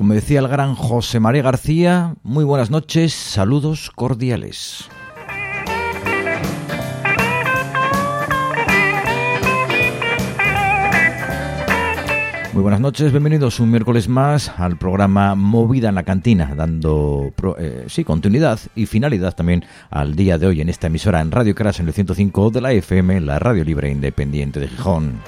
Como decía el gran José María García, muy buenas noches, saludos cordiales. Muy buenas noches, bienvenidos un miércoles más al programa Movida en la Cantina, dando continuidad y finalidad también al día de hoy en esta emisora en Radio Crash en el 105 de la FM, la Radio Libre Independiente de Gijón.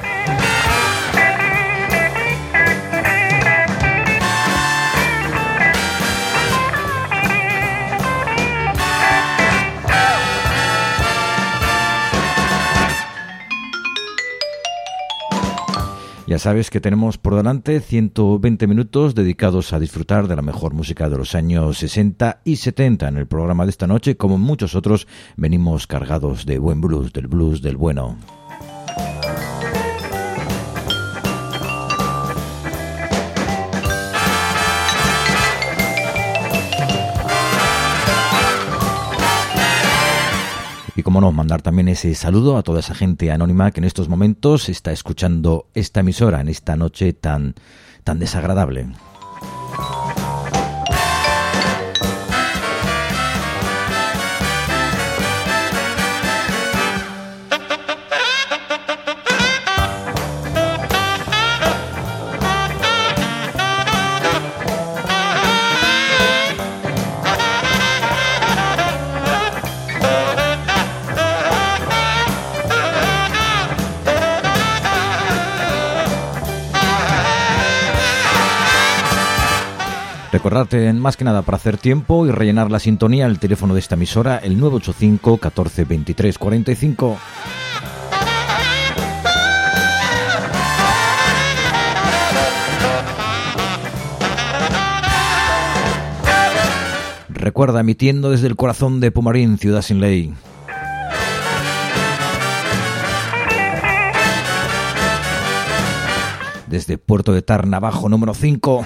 Ya sabes que tenemos por delante 120 minutos dedicados a disfrutar de la mejor música de los años 60 y 70 en el programa de esta noche. Como muchos otros, venimos cargados de buen blues del bueno. Y como no, mandar también ese saludo a toda esa gente anónima que en estos momentos está escuchando esta emisora en esta noche tan desagradable. Recordarte, más que nada, para hacer tiempo y rellenar la sintonía, el teléfono de esta emisora, el 985 14 23 45. Recuerda, emitiendo desde el corazón de Pumarín, Ciudad Sin Ley. Desde Puerto de Tarna, bajo número 5.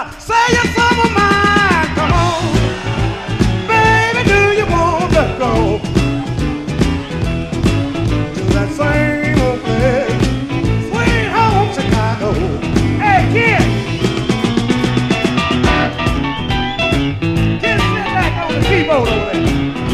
Say you're some of mine. Come on, baby, do you want to go to that same old place, sweet home Chicago? Hey, kid, sit back on the keyboard over there.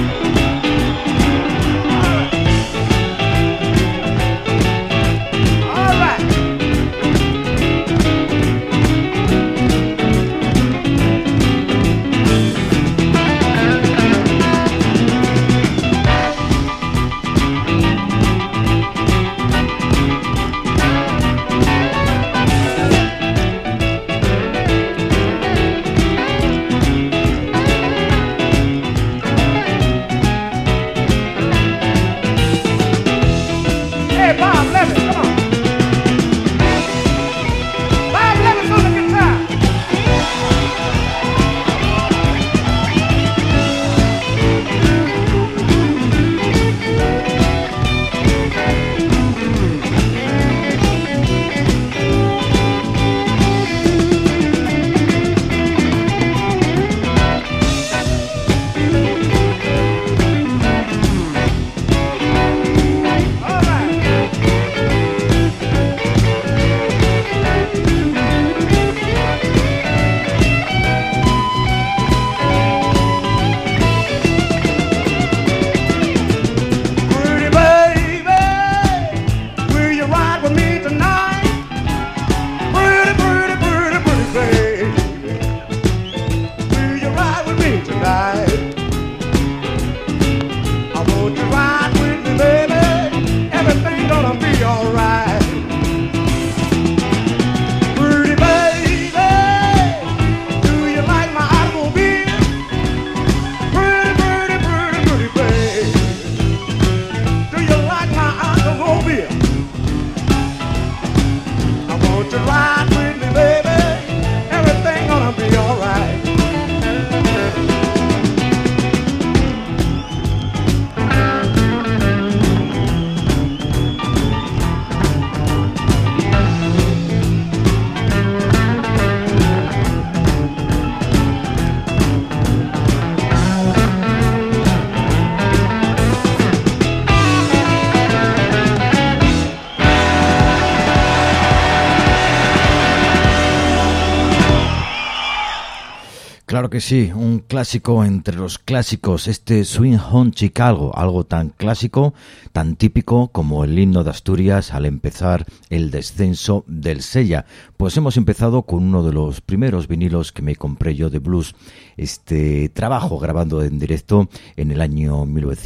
Claro que sí, un clásico entre los clásicos, este Swing Home Chicago, algo tan clásico, tan típico como el himno de Asturias al empezar el descenso del Sella. Pues hemos empezado con uno de los primeros vinilos que me compré yo de blues, este trabajo grabando en directo en el año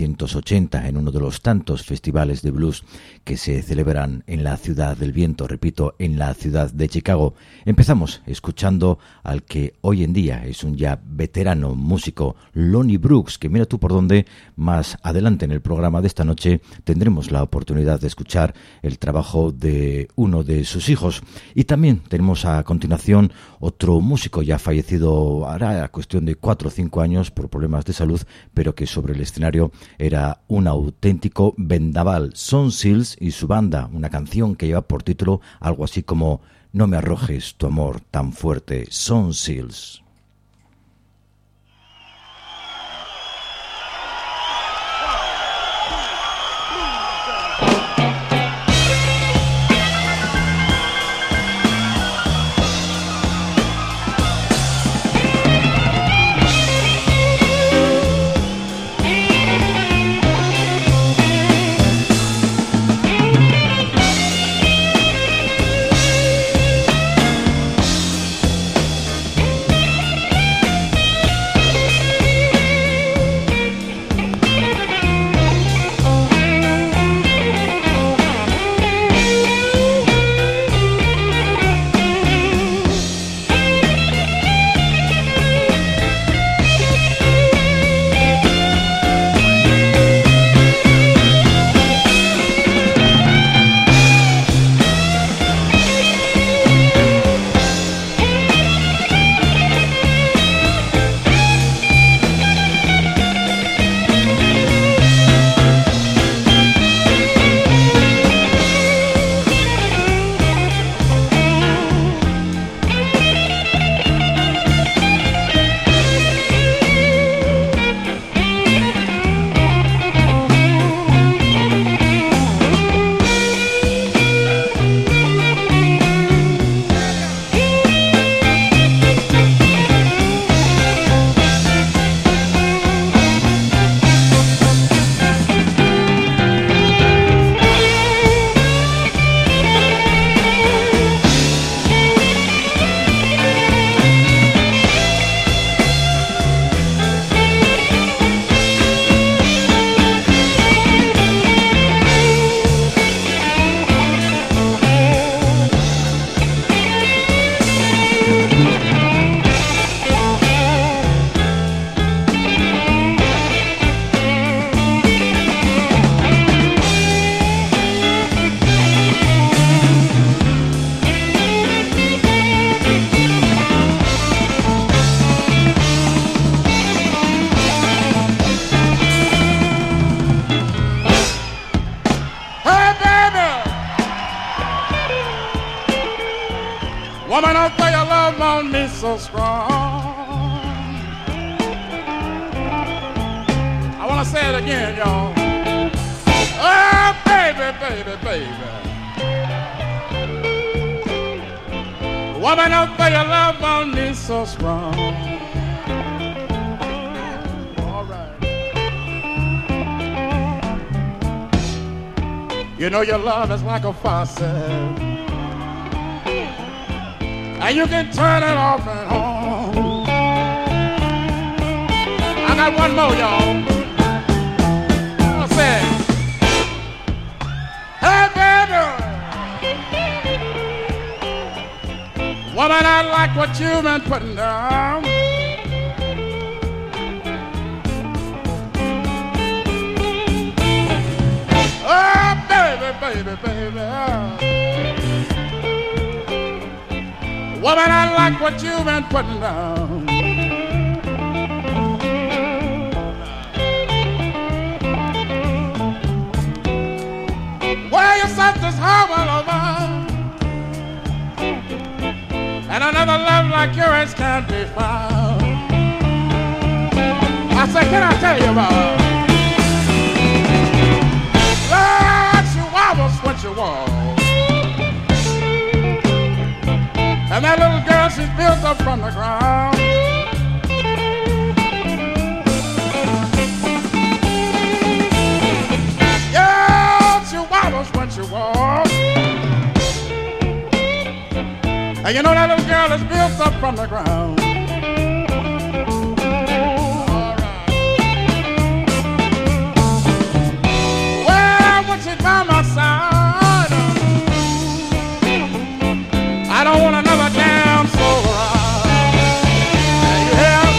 1980 en uno de los tantos festivales de blues que se celebran en la ciudad del viento, repito, en la ciudad de Chicago. Empezamos escuchando al que hoy en día es un ya veterano músico, Lonnie Brooks, que mira tú por dónde más adelante en el programa de esta noche tendremos la oportunidad de escuchar el trabajo de uno de sus hijos. Y también tenemos a continuación otro músico ya fallecido hará cuestión de 4 o 5 años por problemas de salud, pero que sobre el escenario era un auténtico vendaval, Son Seals y su banda, una canción que lleva por título algo así como No me arrojes tu amor tan fuerte, Son Seals. Woman, don't throw your love on me so strong. I want to say it again, y'all. Oh, baby, baby, baby. Woman, don't throw your love on me so strong. All right. You know your love is like a faucet, and you can turn it off and on. I got one more, y'all. I'll say, hey, baby, woman, I like what you've been putting down. Oh, baby, baby, baby. Woman, I like what you've been putting down. Well, you set this whole world over, and another love like yours can't be found. I said, can I tell you about Lord, you almost what you want. And that little girl, she's built up from the ground. Yeah, she wobbles when she walks. And you know that little girl is built up from the ground. All right. Well, when she's by my side, I don't want another damn soul around. You hear me?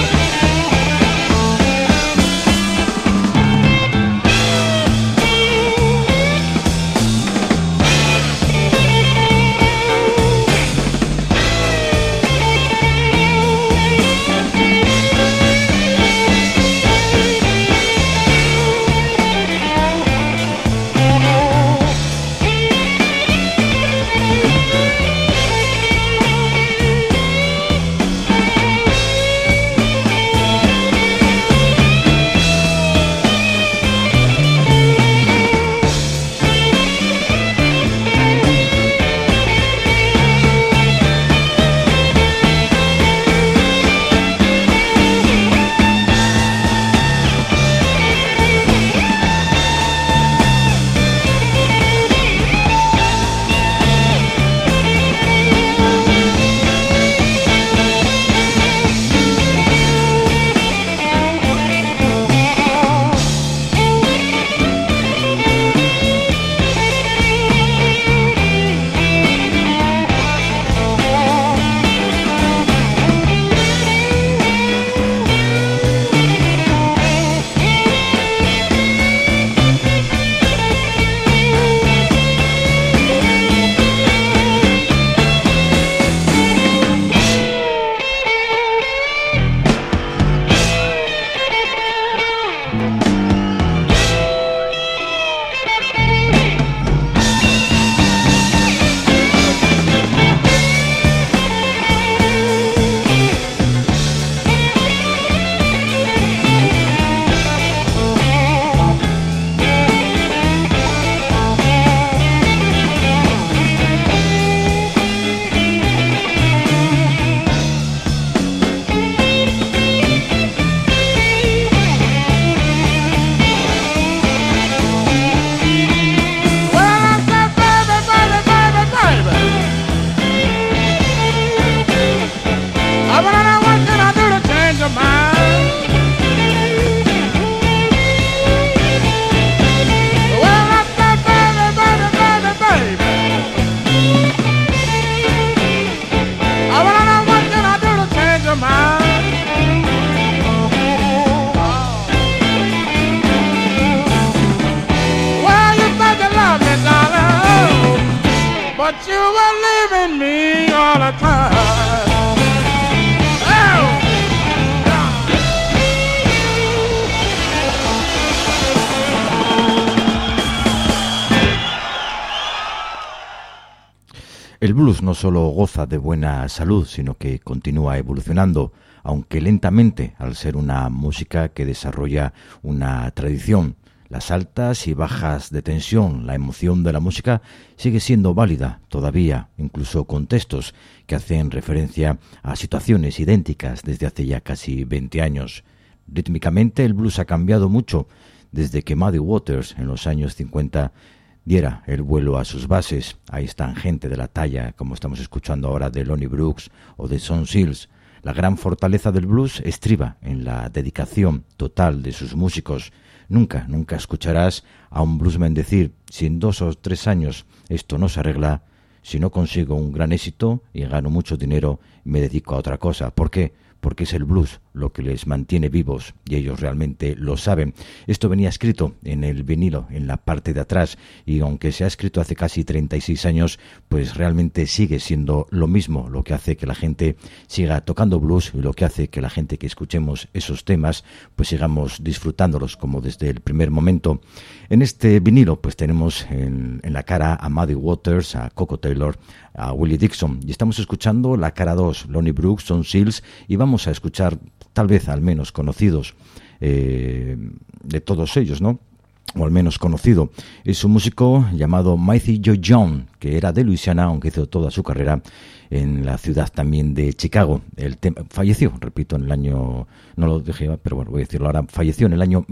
El El blues no solo goza de buena salud, sino que continúa evolucionando, aunque lentamente, al ser una música que desarrolla una tradición. Las altas y bajas de tensión, la emoción de la música sigue siendo válida todavía, incluso con textos que hacen referencia a situaciones idénticas desde hace ya casi 20 años. Rítmicamente el blues ha cambiado mucho desde que Muddy Waters en los años 50 diera el vuelo a sus bases. Ahí están gente de la talla, como estamos escuchando ahora, de Lonnie Brooks o de Son Seals. La gran fortaleza del blues estriba en la dedicación total de sus músicos. Nunca escucharás a un bluesman decir, si en 2 o 3 años esto no se arregla, si no consigo un gran éxito y gano mucho dinero, me dedico a otra cosa. ¿Por qué? Porque es el blues lo que les mantiene vivos y ellos realmente lo saben. Esto venía escrito en el vinilo, en la parte de atrás, y aunque se ha escrito hace casi 36 años, pues realmente sigue siendo lo mismo, lo que hace que la gente siga tocando blues y lo que hace que la gente que escuchemos esos temas, pues sigamos disfrutándolos como desde el primer momento. En este vinilo pues tenemos en la cara a Muddy Waters, a Coco Taylor, a Willie Dixon, y estamos escuchando la cara 2, Lonnie Brooks, Son Seals, y vamos a escuchar tal vez al menos conocidos de todos ellos, ¿no? O al menos conocido. Es un músico llamado Matthew Joy Young, que era de Luisiana, aunque hizo toda su carrera en la ciudad también de Chicago. Falleció, repito, en el año, no lo dejé, pero bueno, voy a decirlo ahora, falleció en el año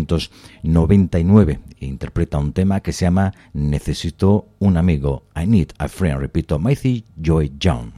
1999 e interpreta un tema que se llama Necesito un amigo, I Need a Friend, repito, Matthew Joy Young.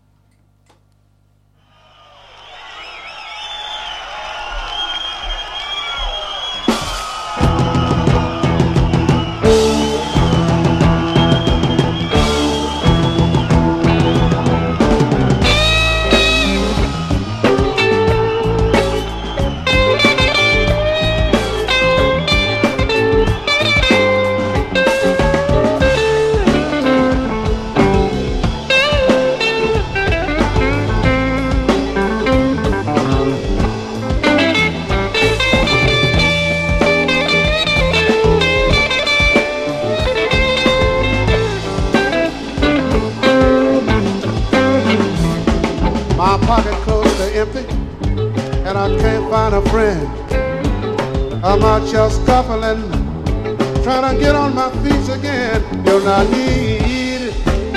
I'm out here scuffling, trying to get on my feet again. You know I need,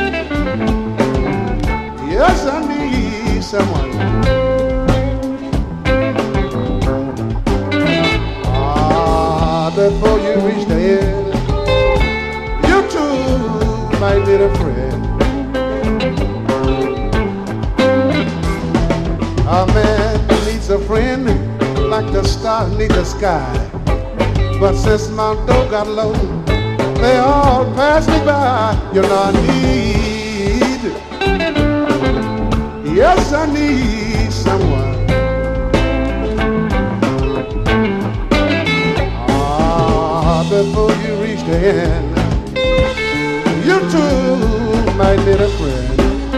yes I need someone. Before you reach the end, you too might need a friend. A man needs a friend like the stars need the sky. But since my door got low, they all pass me by. You know I need, yes I need someone. Before you reach the end, you too might need a friend.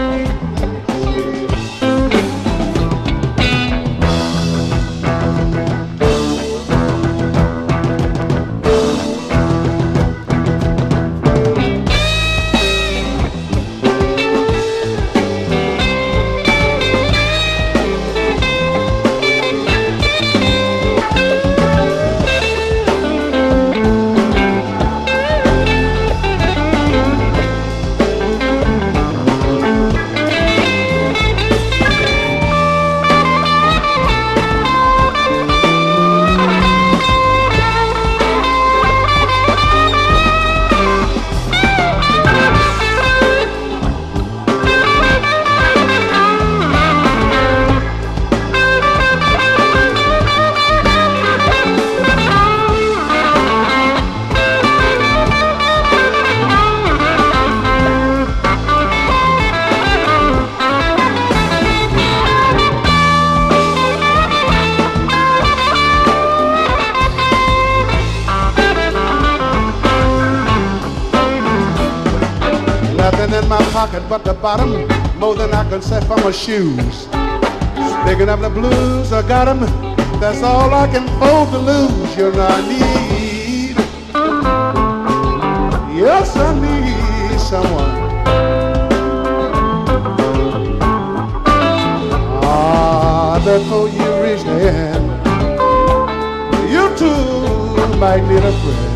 But the bottom, more than I can say for my shoes. Picking up the blues, I got them. That's all I can afford to lose. You know I need, yes I need someone. before you reach the end, you too might need a friend.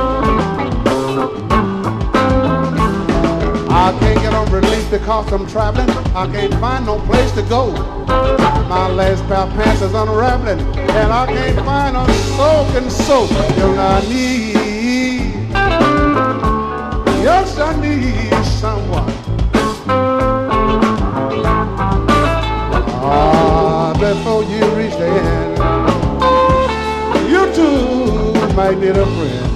I can't get on release because I'm traveling. I can't find no place to go. My last pair of pants is unraveling, and I can't find a soaking soap. And I need, yes, I need someone. Before you reach the end, you too might need a friend.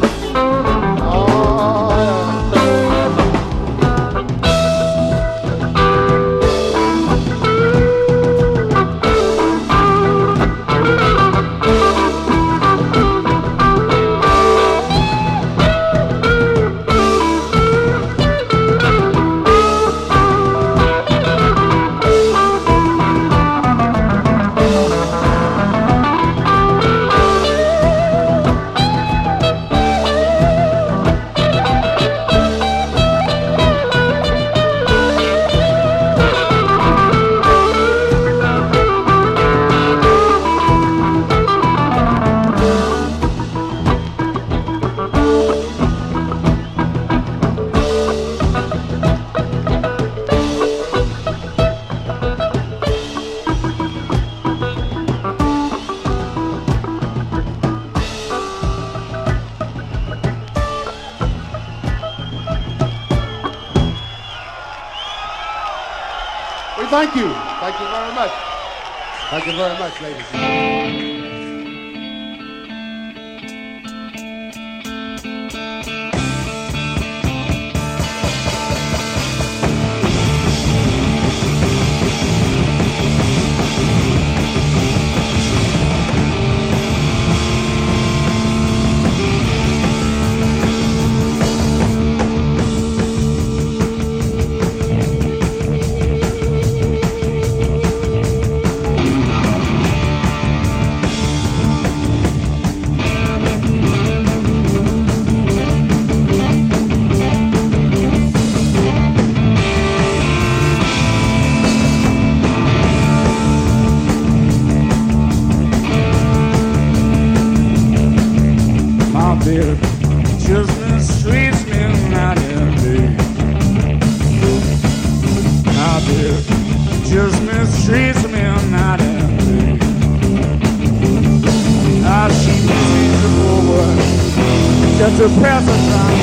Thank you. Thank you very much. Thank you very much, ladies and gentlemen. To pass a time.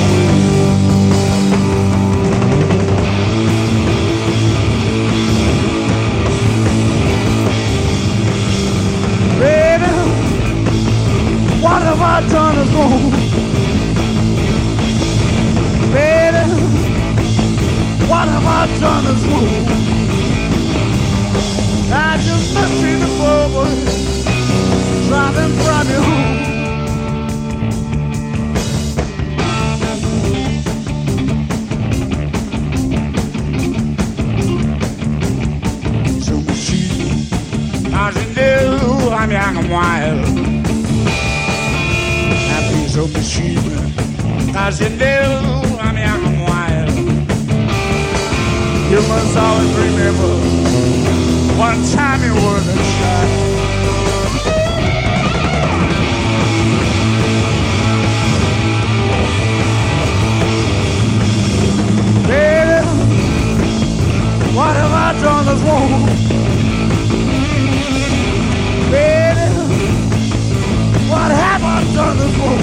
Baby, what have I done is wrong? Baby, what have I done is wrong? I just must see the forward driving from you home. I'm young and wild. That piece of machine, as you know, I'm young and wild. You must always remember one time you were the child. Baby, what have I done that's wrong? Baby, what have I done this for?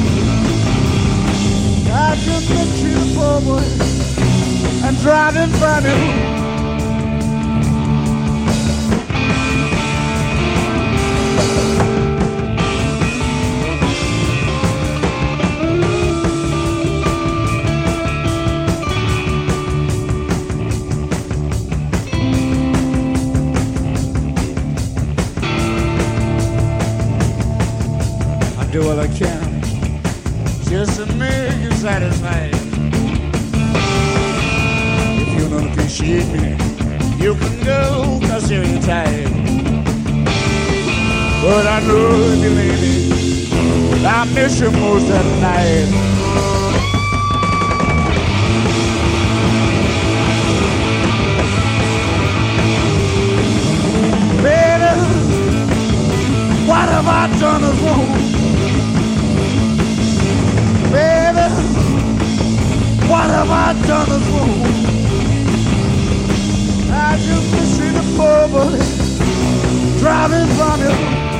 I just looked you the poor boy and tried to find you. Do what I can just to make you satisfied. If you don't appreciate me, you can go, cause you're tired. But I know you, lady, I miss you most of the night. Baby, driving from you.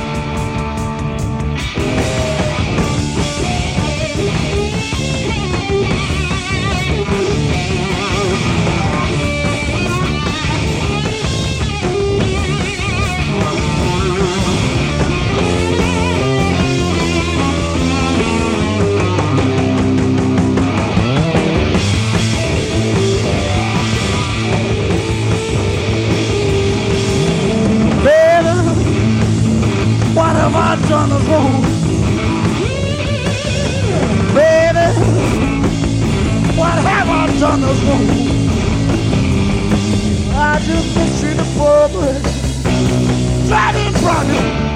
On the road, baby, what have I done this road? I just been seeing the poor boy driving from you.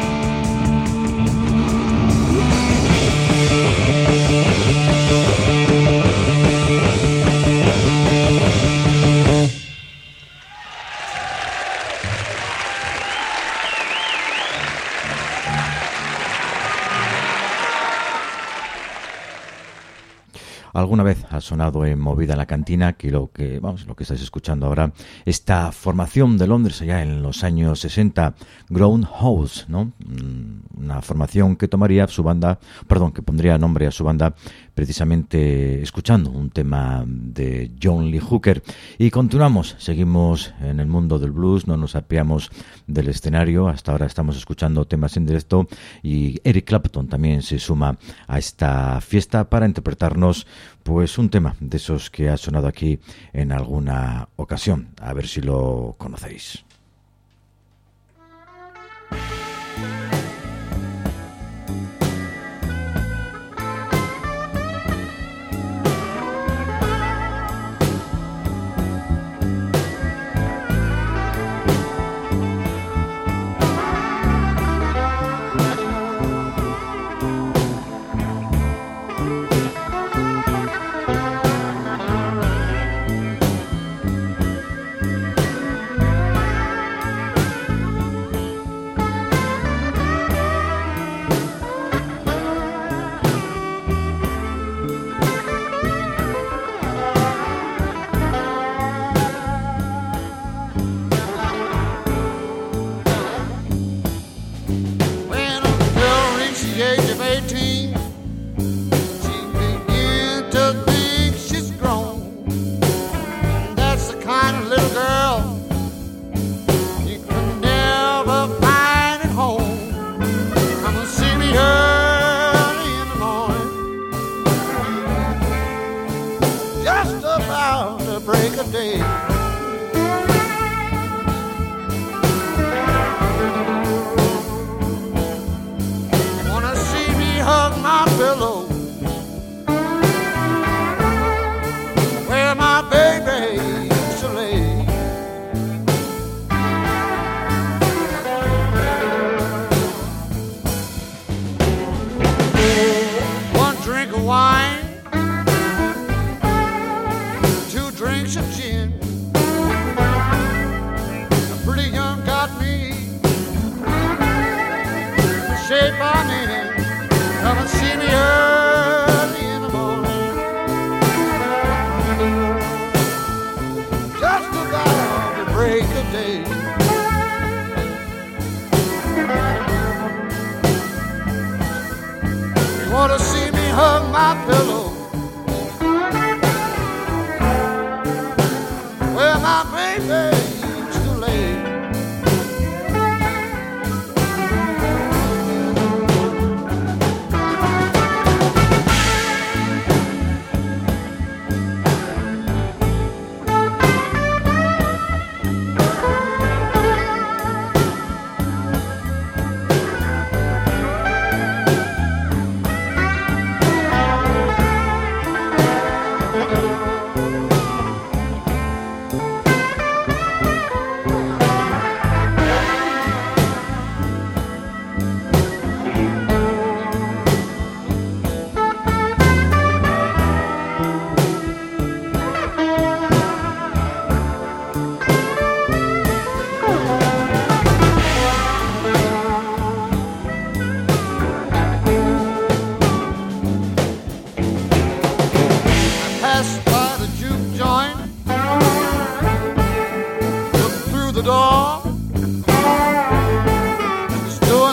Alguna vez ha sonado en Movida en la Cantina que lo que estáis escuchando ahora, esta formación de Londres allá en los años 60, Groundhouse, ¿no? Una formación que tomaría que pondría nombre a su banda precisamente escuchando un tema de John Lee Hooker. Y seguimos en el mundo del blues, no nos apeamos del escenario. Hasta ahora estamos escuchando temas en directo y Eric Clapton también se suma a esta fiesta para interpretarnos pues un tema de esos que ha sonado aquí en alguna ocasión. A ver si lo conocéis.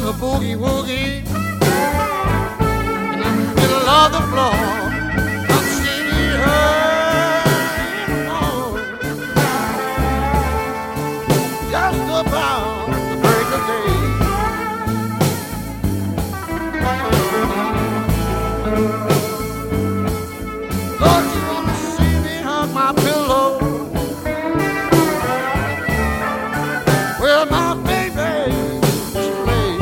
a boogie woogie in the middle of the floor. Come see me early morning, just about the break of day. Lord, you wanna see me hug my pillow? Well, my baby is late.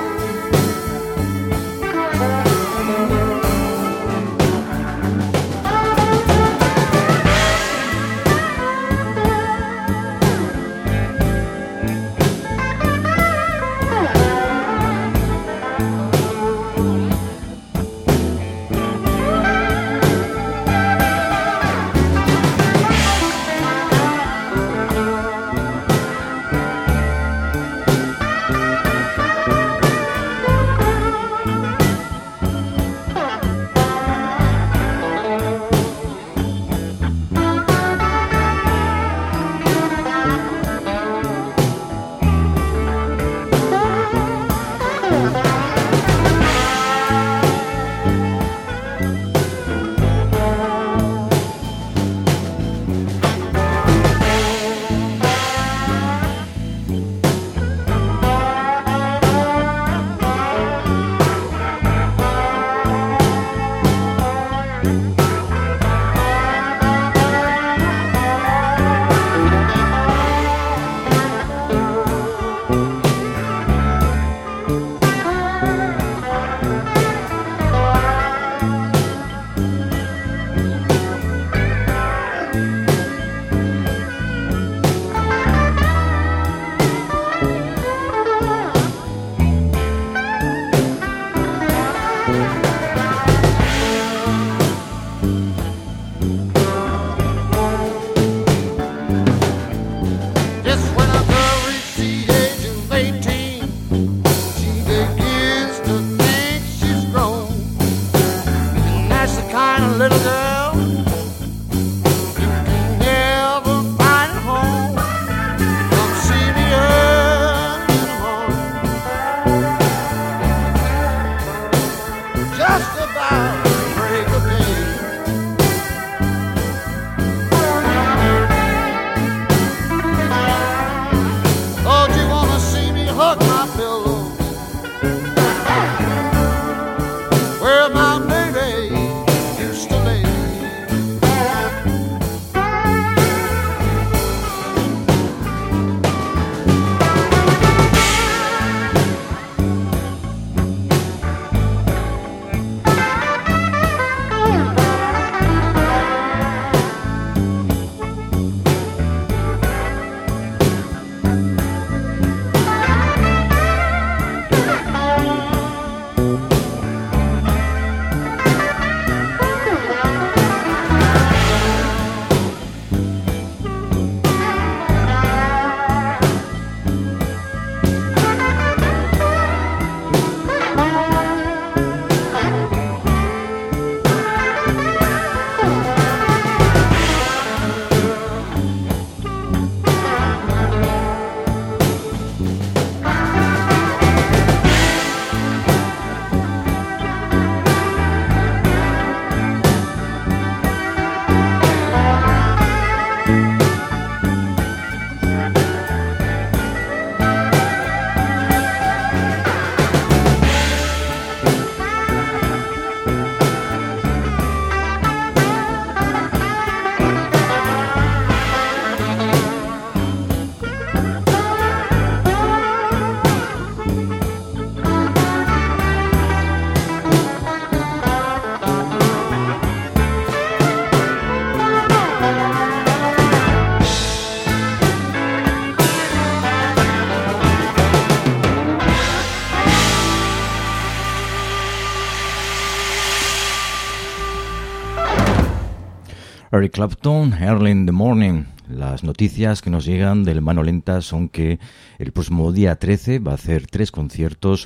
Eric Clapton, Early in the Morning. Las noticias que nos llegan del Mano Lenta son que el próximo día 13 va a hacer 3 conciertos.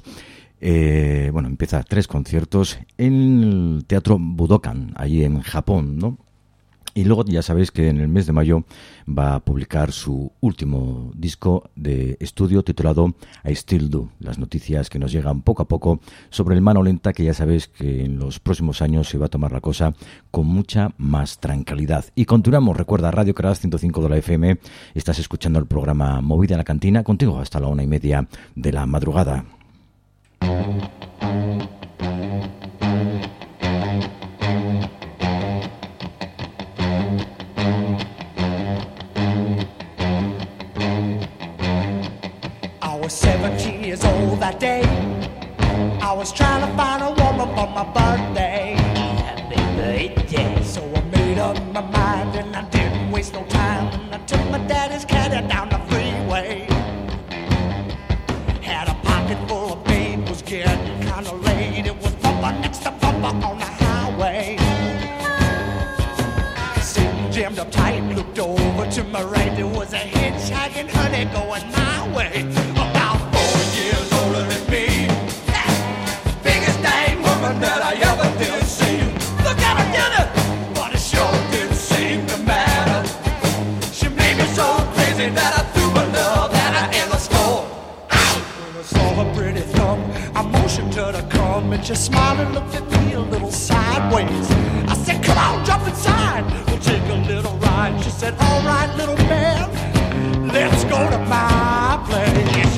Empieza 3 conciertos en el Teatro Budokan, allí en Japón, ¿no? Y luego ya sabéis que en el mes de mayo va a publicar su último disco de estudio titulado I Still Do. Las noticias que nos llegan poco a poco sobre el Mano Lenta, que ya sabéis que en los próximos años se va a tomar la cosa con mucha más tranquilidad. Y continuamos, recuerda, Radio Crash 105 de la FM. Estás escuchando el programa Movida en la Cantina, contigo hasta la 1:30 de la madrugada. I was 17 years old that day. I was trying to find a woman for my birthday. Happy birthday. So I made up my mind and I didn't waste no time. And I took my daddy's caddy down the freeway. Had a pocket full of pain, was getting kinda late. It was bumper next to bumper on the highway. Sitting jammed up tight, looked over to my right. There was a hitchhiking honey going my way. About 4 years older than me. Biggest dang woman that I ever did see. Look at her dinner, but it sure didn't seem to matter. She made me so crazy that I threw my love at her in the store. When I saw her pretty thumb, I motioned her to come, and she smiled and looked at me a little sideways. I said, come on, jump inside, we'll take a little ride. She said, all right, little man, let's go to my place.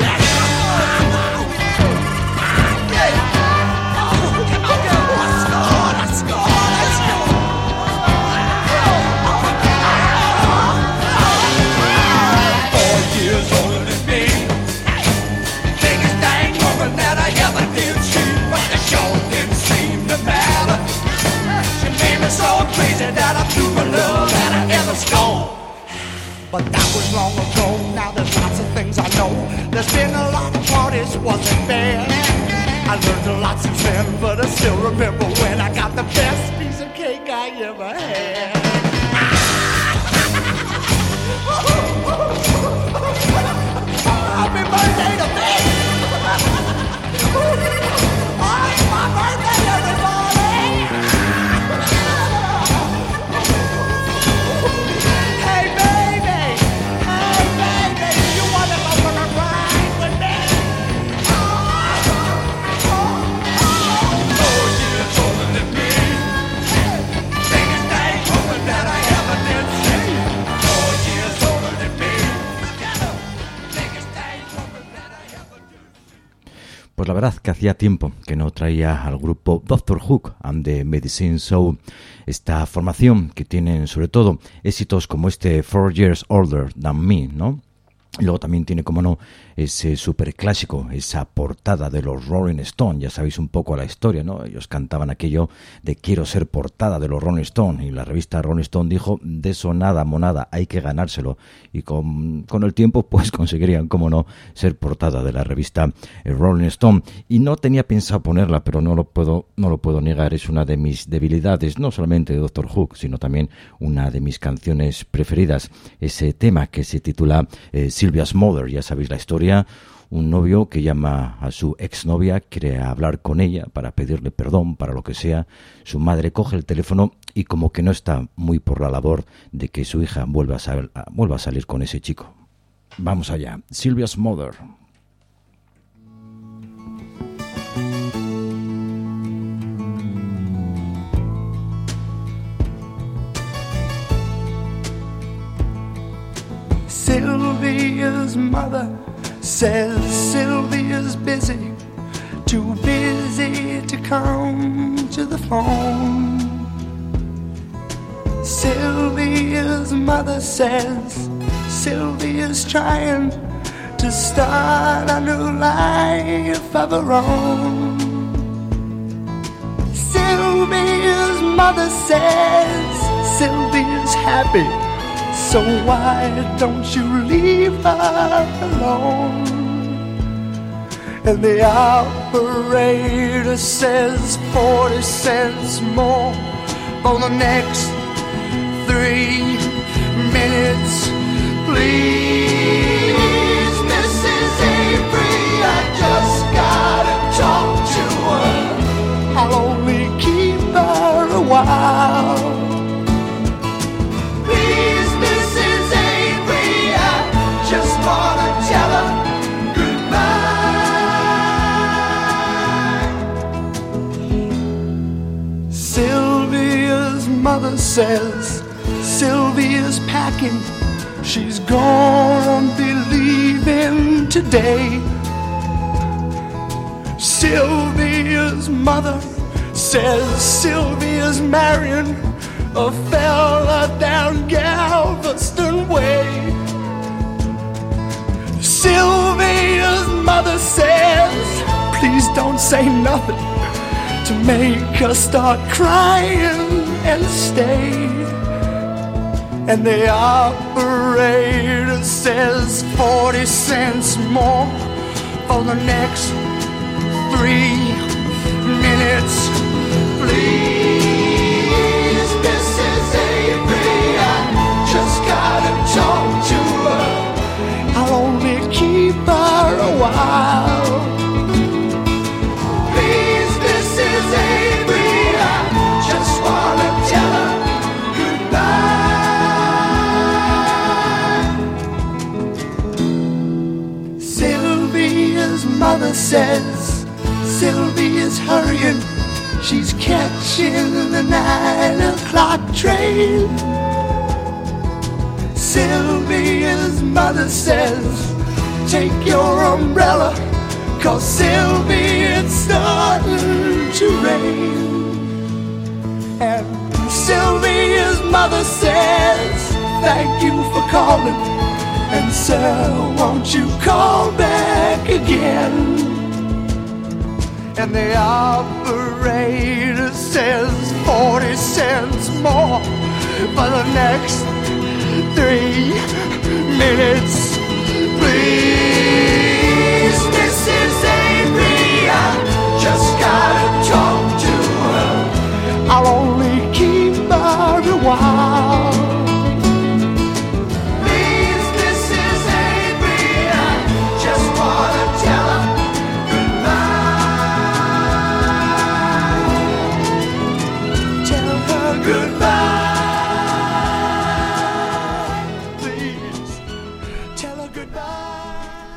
So crazy that I threw my love at her in the store. But that was long ago. Now there's lots of things I know. There's been a lot of parties, wasn't fair. I learned a lot since then, but I still remember when I got the best piece of cake I ever had. Happy birthday to me! Oh, it's my birthday, everybody! Hey baby, you wanna go for a ride with me? 4 years older than me. Biggest dang woman that I ever did see. 4 years older than me. Biggest dang woman that I ever did. Pues la verdad que hacía tiempo que no traía al grupo Dr. Hook and the Medicine Show, esta formación que tienen sobre todo éxitos como este 4 Years Older Than Me, ¿no? Y luego también tiene, como no, ese superclásico, esa portada de los Rolling Stones. Ya sabéis un poco la historia, ¿no? Ellos cantaban aquello de quiero ser portada de los Rolling Stones. Y la revista Rolling Stone dijo, de eso nada, monada, hay que ganárselo. Y con el tiempo, pues conseguirían, como no, ser portada de la revista Rolling Stone. Y no tenía pensado ponerla, pero no lo puedo negar. Es una de mis debilidades, no solamente de Dr. Hook, sino también una de mis canciones preferidas. Ese tema que se titula Sylvia's Mother. Ya sabéis la historia. Un novio que llama a su exnovia, quiere hablar con ella para pedirle perdón, para lo que sea. Su madre coge el teléfono y como que no está muy por la labor de que su hija vuelva a salir con ese chico. Vamos allá. Sylvia's Mother. Sylvia's mother says Sylvia's busy, too busy to come to the phone. Sylvia's mother says Sylvia's trying to start a new life of her own. Sylvia's mother says Sylvia's happy, so why don't you leave her alone? And the operator says 40 cents more for the next 3 minutes. Please, Mrs. Avery, I just gotta talk to her. I'll only keep her a while. says Sylvia's packing. She's gonna be leaving today. Sylvia's mother says Sylvia's marrying a fella down Galveston Way. Sylvia's mother says, please don't say nothing to make us start crying and stay. And the operator says 40 cents more for the next 3 minutes. Please, Mrs. Avery, I just gotta talk to her. I'll only keep her a while. Please, Mrs. Avery, I just wanna tell her goodbye. Sylvia's mother says Sylvia's hurrying. She's catching the 9 o'clock train. Sylvia's mother says, take your umbrella, 'cause Sylvia, it's starting to rain. And Sylvia's mother says, thank you for calling, and sir, won't you call back again? And the operator says 40 cents more for the next 3 minutes. Please, Mrs. Avery, I just gotta talk to her. I'll only keep her a while. Please, Mrs. Avery, I just wanna tell her goodbye. Please tell her goodbye.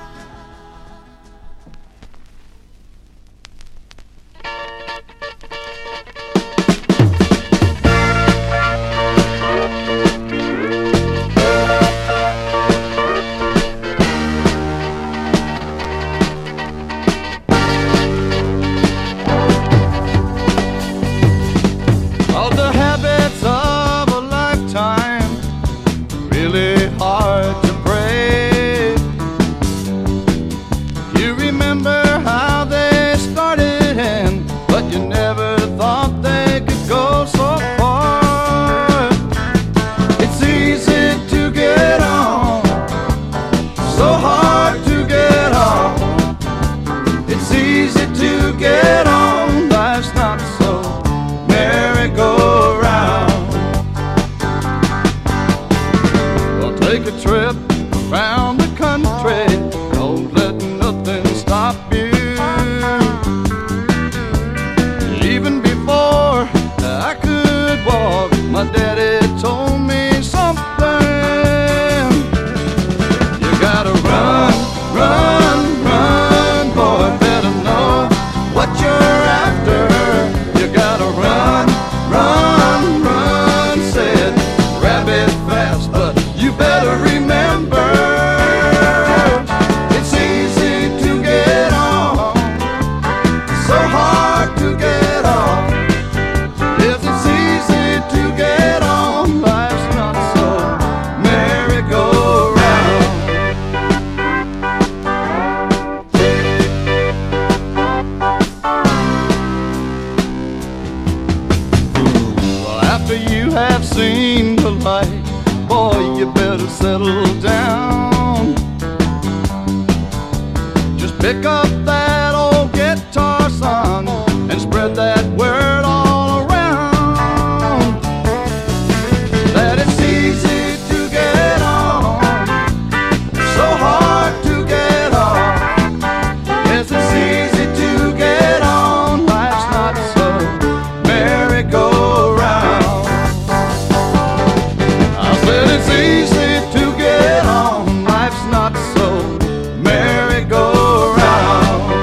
All the habits of a lifetime really hard to break. You remember how they started, but you never thought they could go so far. It's easy to get on, so hard to get off. It's easy to get on, life's not so merry-go-round. Well, take a trip around the country, don't let nothing stop you. Even before I could walk, my daddy told me something. You gotta run, run, run, boy, better know what you're after. You gotta run, run, run, said rabbit fast, but you better remember, it's easy to get on, so hard to get off. Yes, it's easy to get on, life's not so merry-go-round. Well, after you have seen the light, boy, you better settle down. Just pick up that old guitar, son, and spread that word all around. That it's easy to get on, so hard to get off. Yes, it's easy to get on, life's not so merry-go-round. I said it's easy to get on, life's not so merry-go-round.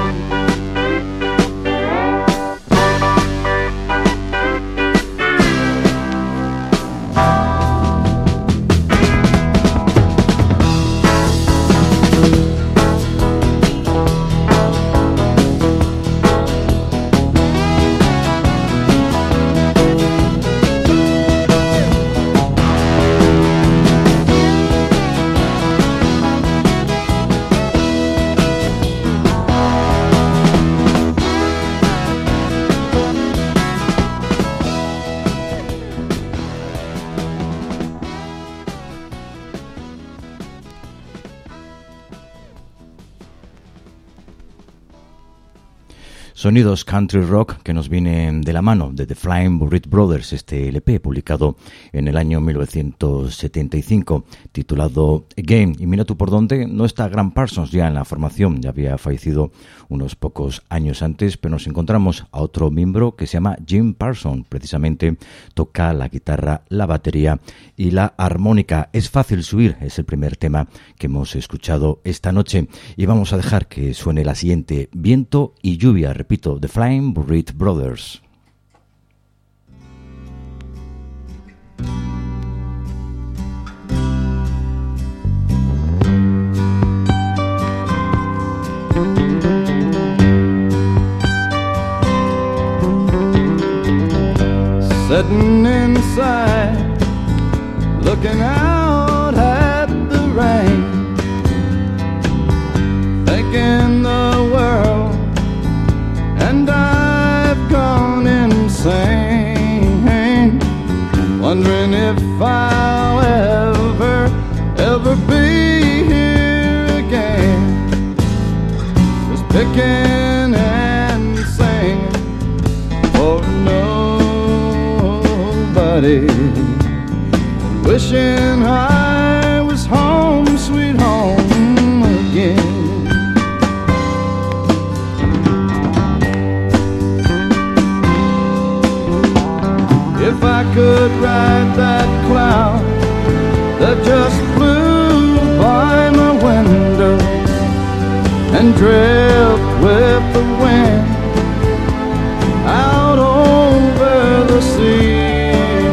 Sonidos country rock que nos vienen de la mano de The Flying Burrito Brothers, este LP publicado en el año 1975, titulado Again. Y mira tú por dónde, no está Graham Parsons ya en la formación, ya había fallecido unos pocos años antes, pero nos encontramos a otro miembro que se llama Jim Parsons, precisamente toca la guitarra, la batería y la armónica. Es fácil subir, es el primer tema que hemos escuchado esta noche y vamos a dejar que suene la siguiente, Viento y Lluvia. Repito, The Flying Burrito Brothers. Sitting inside, looking out at the rain, thinking the world and I've gone insane, wondering if I'll ever be here again, just picking and singing for nobody, wishing I was home, sweet home again. If I could ride that cloud that just flew by my window and drift with the wind out over the sea,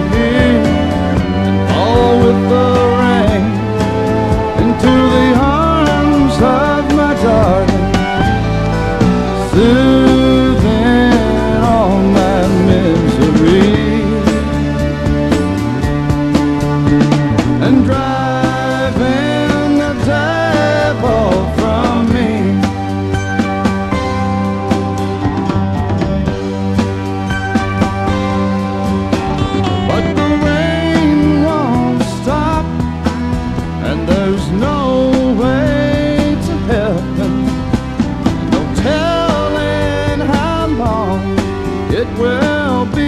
and all with the rain into the arms of my darling, soothing all my misery. And driving the devil from me. But the rain won't stop, and there's no way to heaven, no telling how long it will be.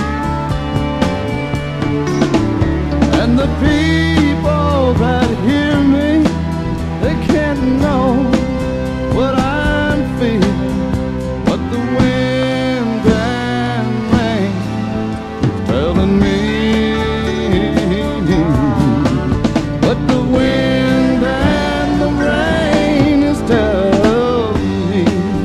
And the people that hear me, they can't know what I'm feeling, what the wind and rain telling me, what the wind and the rain is telling me.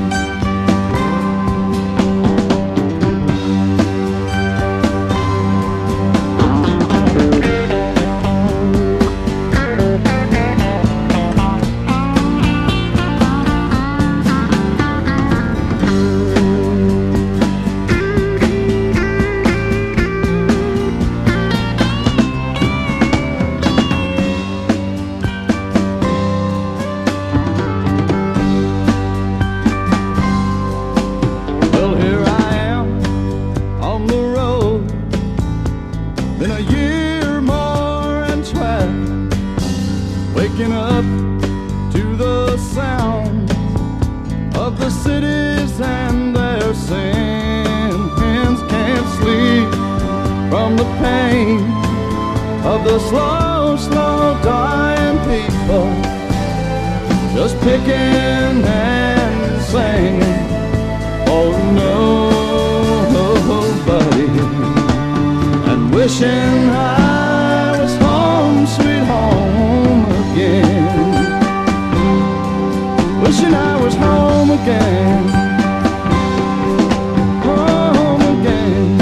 Well, here I am on the road, been a year more and 12, waking up to the sound of the cities and their sins. Can't sleep from the pain of the slow, slow dying people, just picking and singing. Oh, nobody, and wishing I was home, sweet home again, wishing I was home again, home again.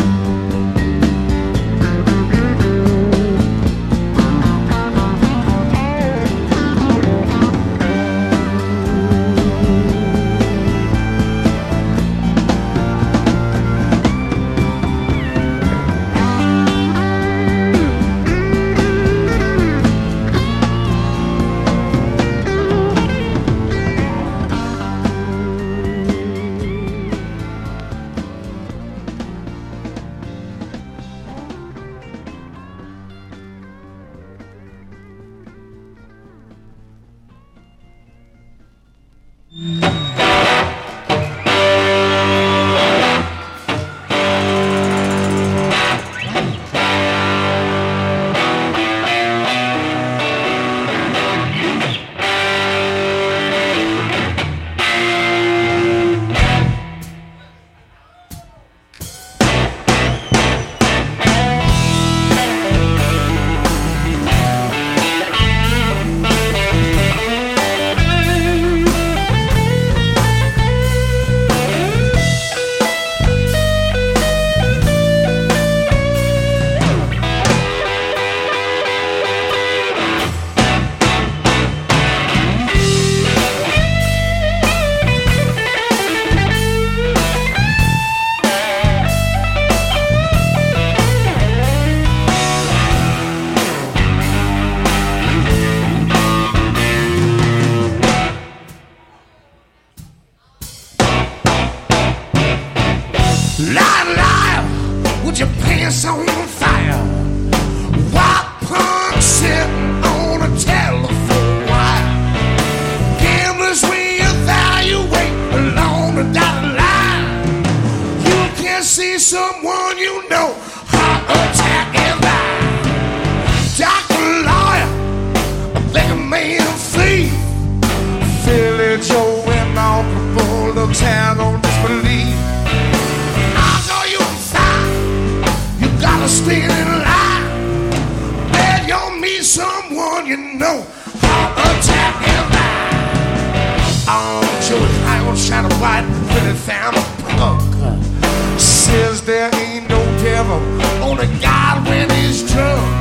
place on fire. White punk sitting on a telephone wire. Gamblers reevaluate along the dotted line. You can see someone you know, heart attack and die. Doctor, lawyer, make a man flee. Philly Joe and all the town on disbelief. I'll show you fine. You gotta stay in line. And you'll meet someone you know, heart attack and die. Oh, Joey high on shadow white, Philly found a punk. Says there ain't no devil on a God when he's drunk.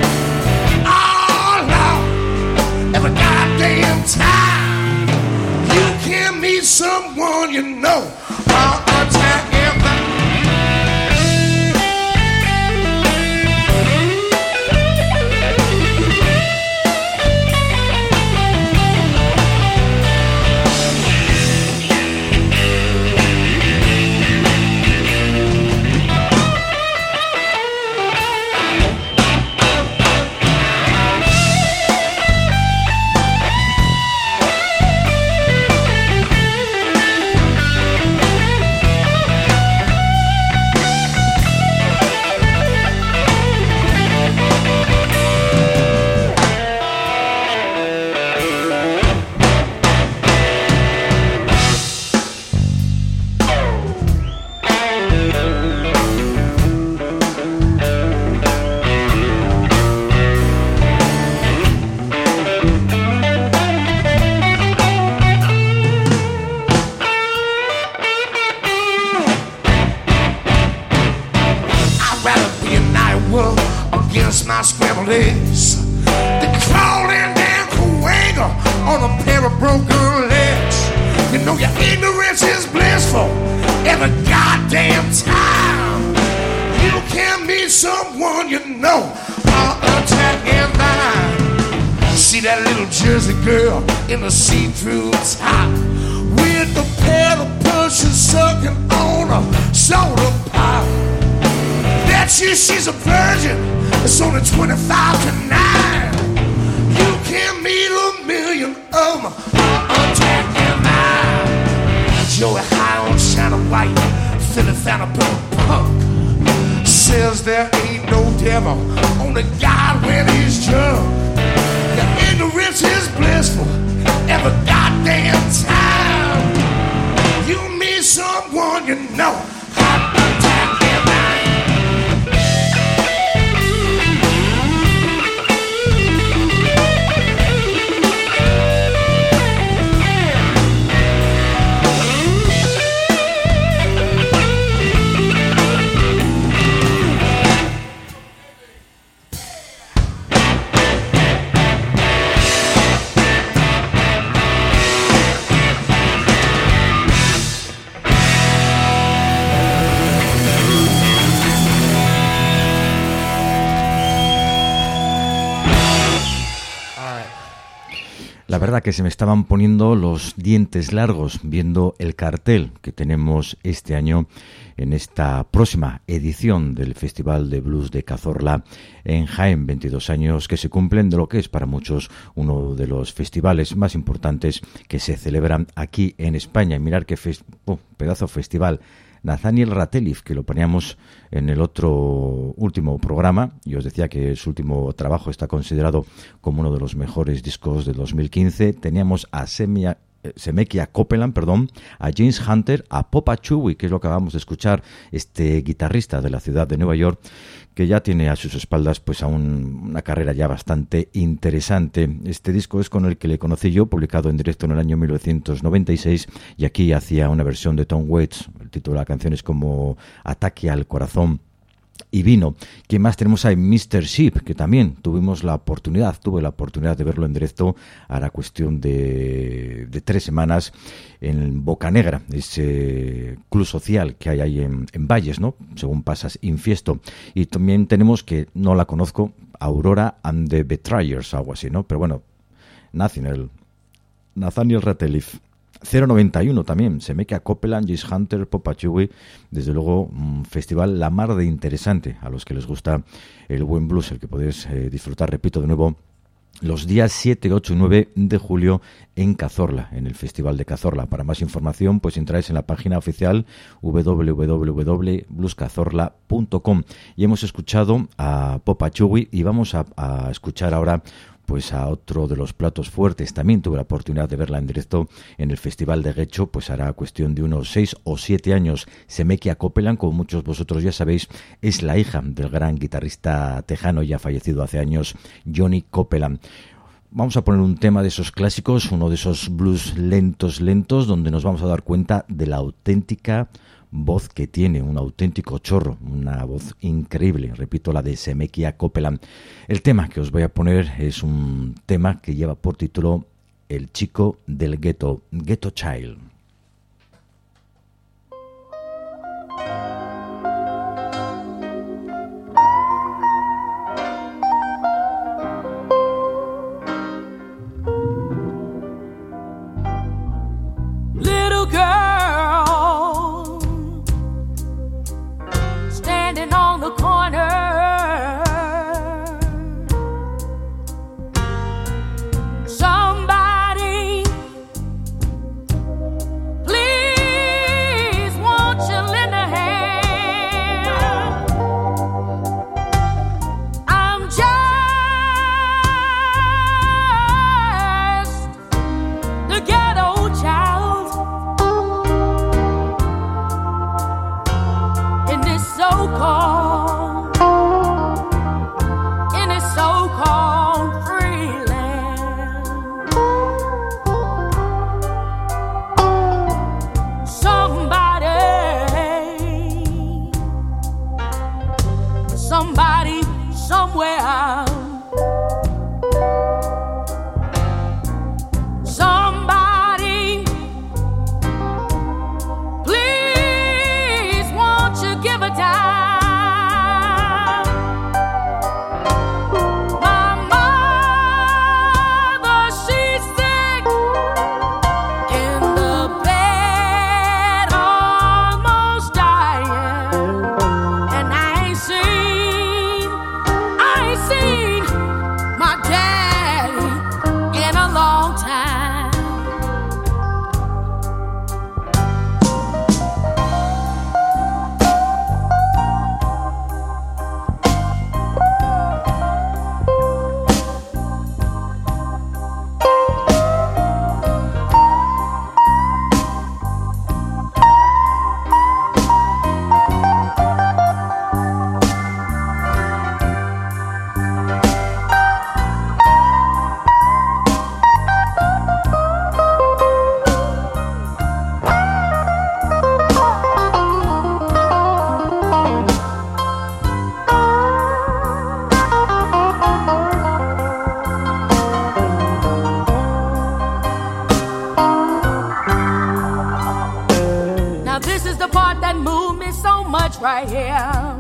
Oh, Lord, every goddamn time you can meet someone you know, heart attack and die. My scrambled eggs, they're crawling down Cahuenga on a pair of broken legs. You know your ignorance is blissful every goddamn time you can meet someone you know, heart attack and die. See that little Jersey girl in the see-through top with the pedal pushing, sucking on a soda pop. That's you, she's a virgin. It's only 25 to 9. You can meet a million of them, heart attack and die. Joey high on shine of white, Philly found a purple punk. Says there ain't no devil, only God when he's drunk. The ignorance is blissful every goddamn time you meet someone you know, heart attack and die. La verdad que se me estaban poniendo los dientes largos viendo el cartel que tenemos este año en esta próxima edición del Festival de Blues de Cazorla en Jaén, 22 años que se cumplen de lo que es para muchos uno de los festivales más importantes que se celebran aquí en España. Y mirar qué pedazo festival. Nathaniel Rateliff, que lo poníamos en el otro último programa, y os decía que su último trabajo está considerado como uno de los mejores discos de 2015. Teníamos a Semekia Copeland, a James Hunter, a Popa Chewie, que es lo que acabamos de escuchar, este guitarrista de la ciudad de Nueva York, que ya tiene a sus espaldas pues una carrera ya bastante interesante. Este disco es con el que le conocí yo, publicado en directo en el año 1996, y aquí hacía una versión de Tom Waits. El título de la canción es como Ataque al Corazón y Vino. ¿Quién más tenemos ahí? Mr. Sheep, que también tuve la oportunidad de verlo en directo a la cuestión de 3 semanas en Bocanegra, ese club social que hay ahí en Valles, ¿no? Según pasas Infiesto. Y también tenemos, que no la conozco, Aurora and the Betrayers, algo así, ¿no? Pero bueno, Nathaniel Rateliff, 091 también, Semekia Copeland, Jace Hunter, Popa Chewie, desde luego un festival la mar de interesante a los que les gusta el buen blues, el que podéis disfrutar, repito de nuevo, los días 7, 8 y 9 de julio en Cazorla, en el Festival de Cazorla. Para más información, pues entráis en la página oficial www.bluescazorla.com. Y hemos escuchado a Popa Chewie y vamos a escuchar ahora pues a otro de los platos fuertes. También tuve la oportunidad de verla en directo en el Festival de Guecho, pues hará cuestión de unos 6 o 7 años. Semekia Copeland, como muchos de vosotros ya sabéis, es la hija del gran guitarrista tejano ya fallecido hace años, Johnny Copeland. Vamos a poner un tema de esos clásicos, uno de esos blues lentos, donde nos vamos a dar cuenta de la auténtica voz que tiene, un auténtico chorro, una voz increíble, repito, la de Semekia Copeland. El tema que os voy a poner es un tema que lleva por título El chico del gueto, Ghetto Child. Little girl standing on the corner, somebody please won't you lend a hand? I'm just the ghetto child in this so-called free land. Somebody, somewhere, somebody, please won't you give a dime? My mother, she's sick in the bed, almost dying, and I ain't seen my daddy in a long time. Now this is the part that moved me so much right here.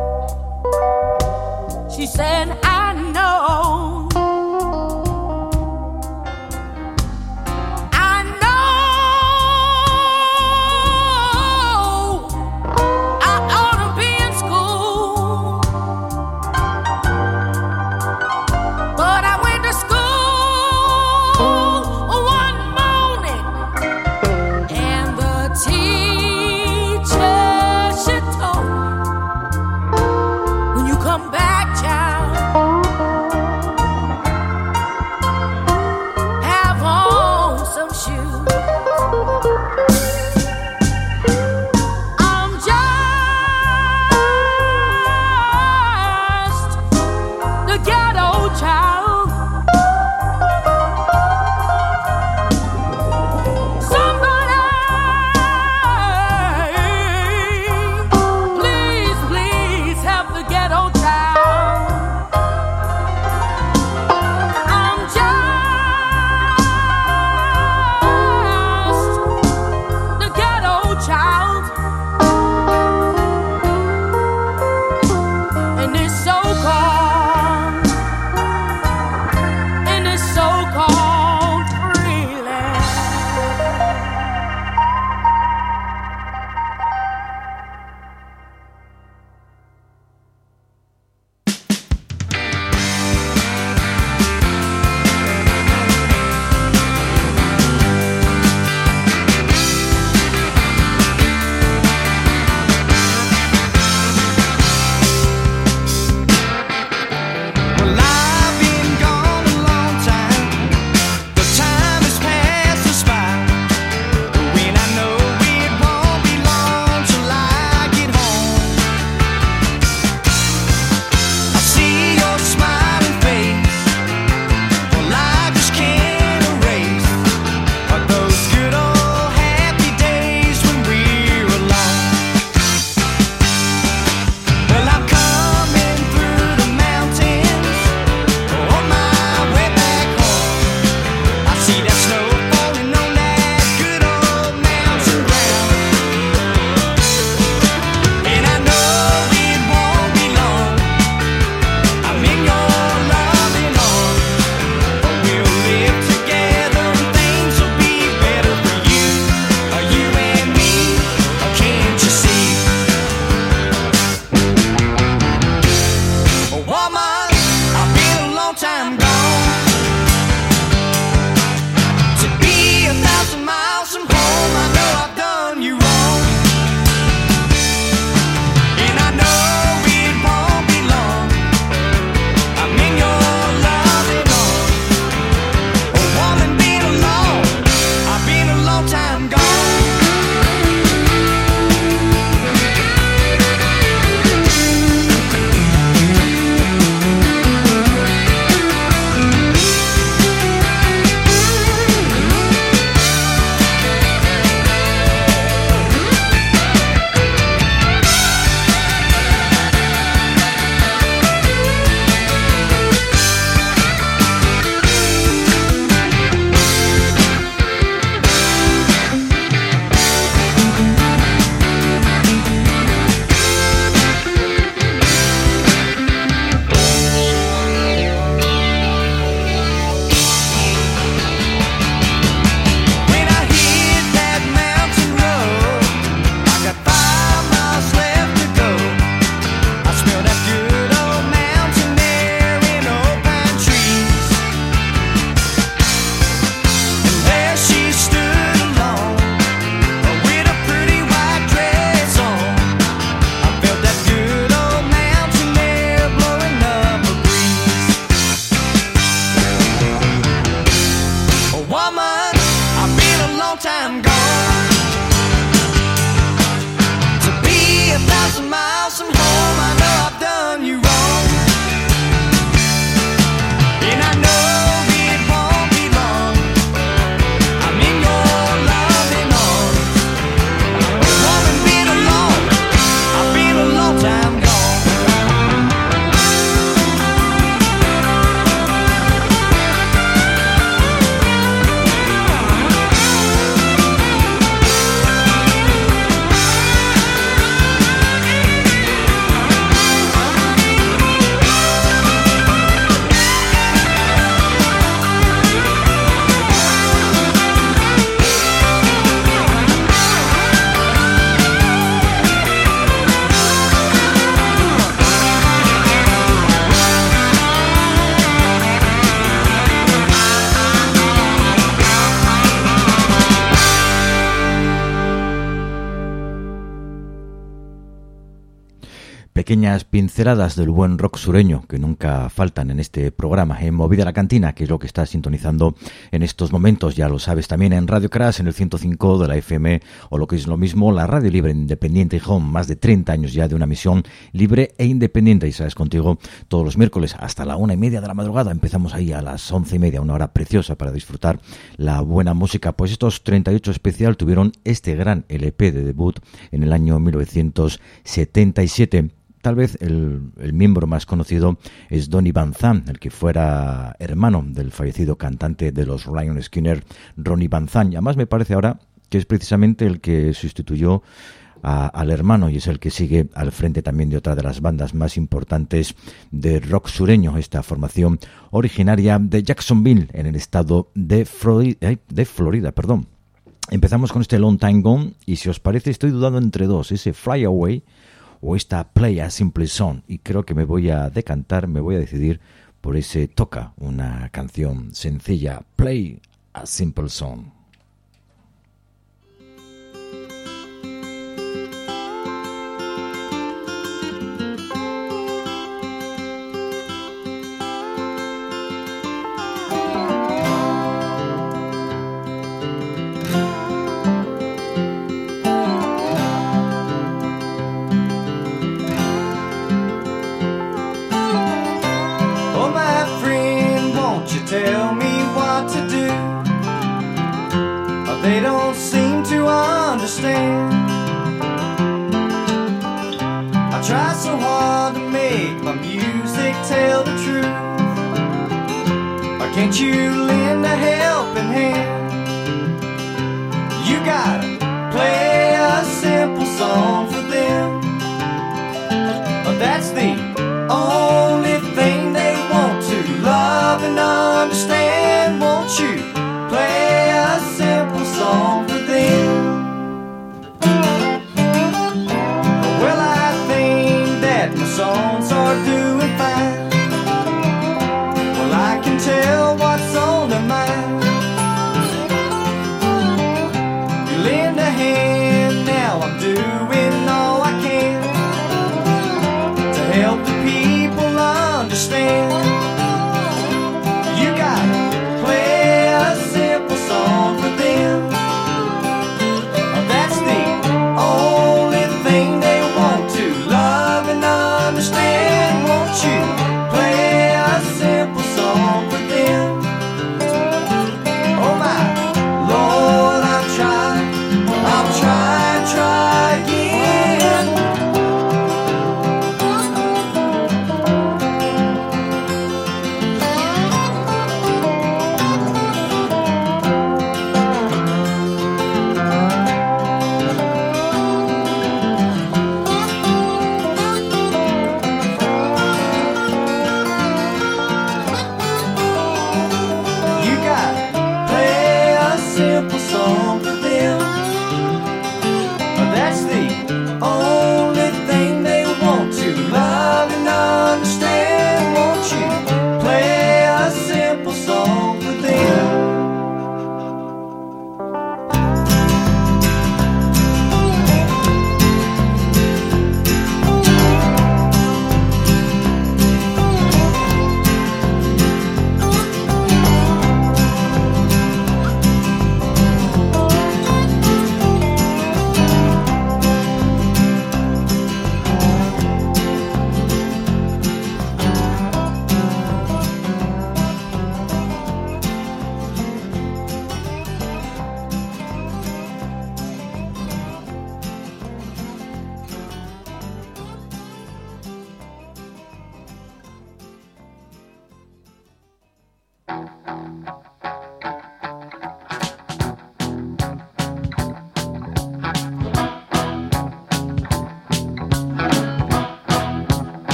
She said, I know, I ought to be in school, but I went to school one morning, and the teacher, she told me, when you come back, child, Pequeñas pinceladas del buen rock sureño que nunca faltan en este programa, en Movida la Cantina, que es lo que estás sintonizando en estos momentos. Ya lo sabes también en Radio Crash, en el 105 de la FM, o lo que es lo mismo, la radio libre, independiente y home. Más de 30 años ya de una misión libre e independiente. Y sabes, contigo todos los miércoles hasta la 1:30 de la madrugada. Empezamos ahí a las 11:30, una hora preciosa para disfrutar la buena música. Pues estos 38 especial tuvieron este gran LP de debut en el año 1977. Tal vez el miembro más conocido es Donny Van Zandt, el que fuera hermano del fallecido cantante de los Lynyrd Skynyrd, Ronnie Van Zandt. Y además me parece ahora que es precisamente el que sustituyó al hermano y es el que sigue al frente también de otra de las bandas más importantes de rock sureño, esta formación originaria de Jacksonville, en el estado de Florida. Empezamos con este Long Time Gone y si os parece estoy dudando entre dos, ese Fly Away o esta Play a Simple Song, y creo que me voy a decidir por ese Toca, una canción sencilla, Play a Simple Song. Tell me what to do. They don't seem to understand. I try so hard to make my music tell the truth. Why can't you lend a helping hand? You gotta play a simple song for them. That's the only thing they want to love and understand. Won't you play a simple song for them? Well, I think that my songs are doing fine. Well, I can tell what's on their mind. You lend a hand, now I'm doing all I can to help the people understand. You gotta play a simple song for them. That's the only thing they want to love and understand. Won't you play a simple song for them? Oh my Lord, I'm trying again.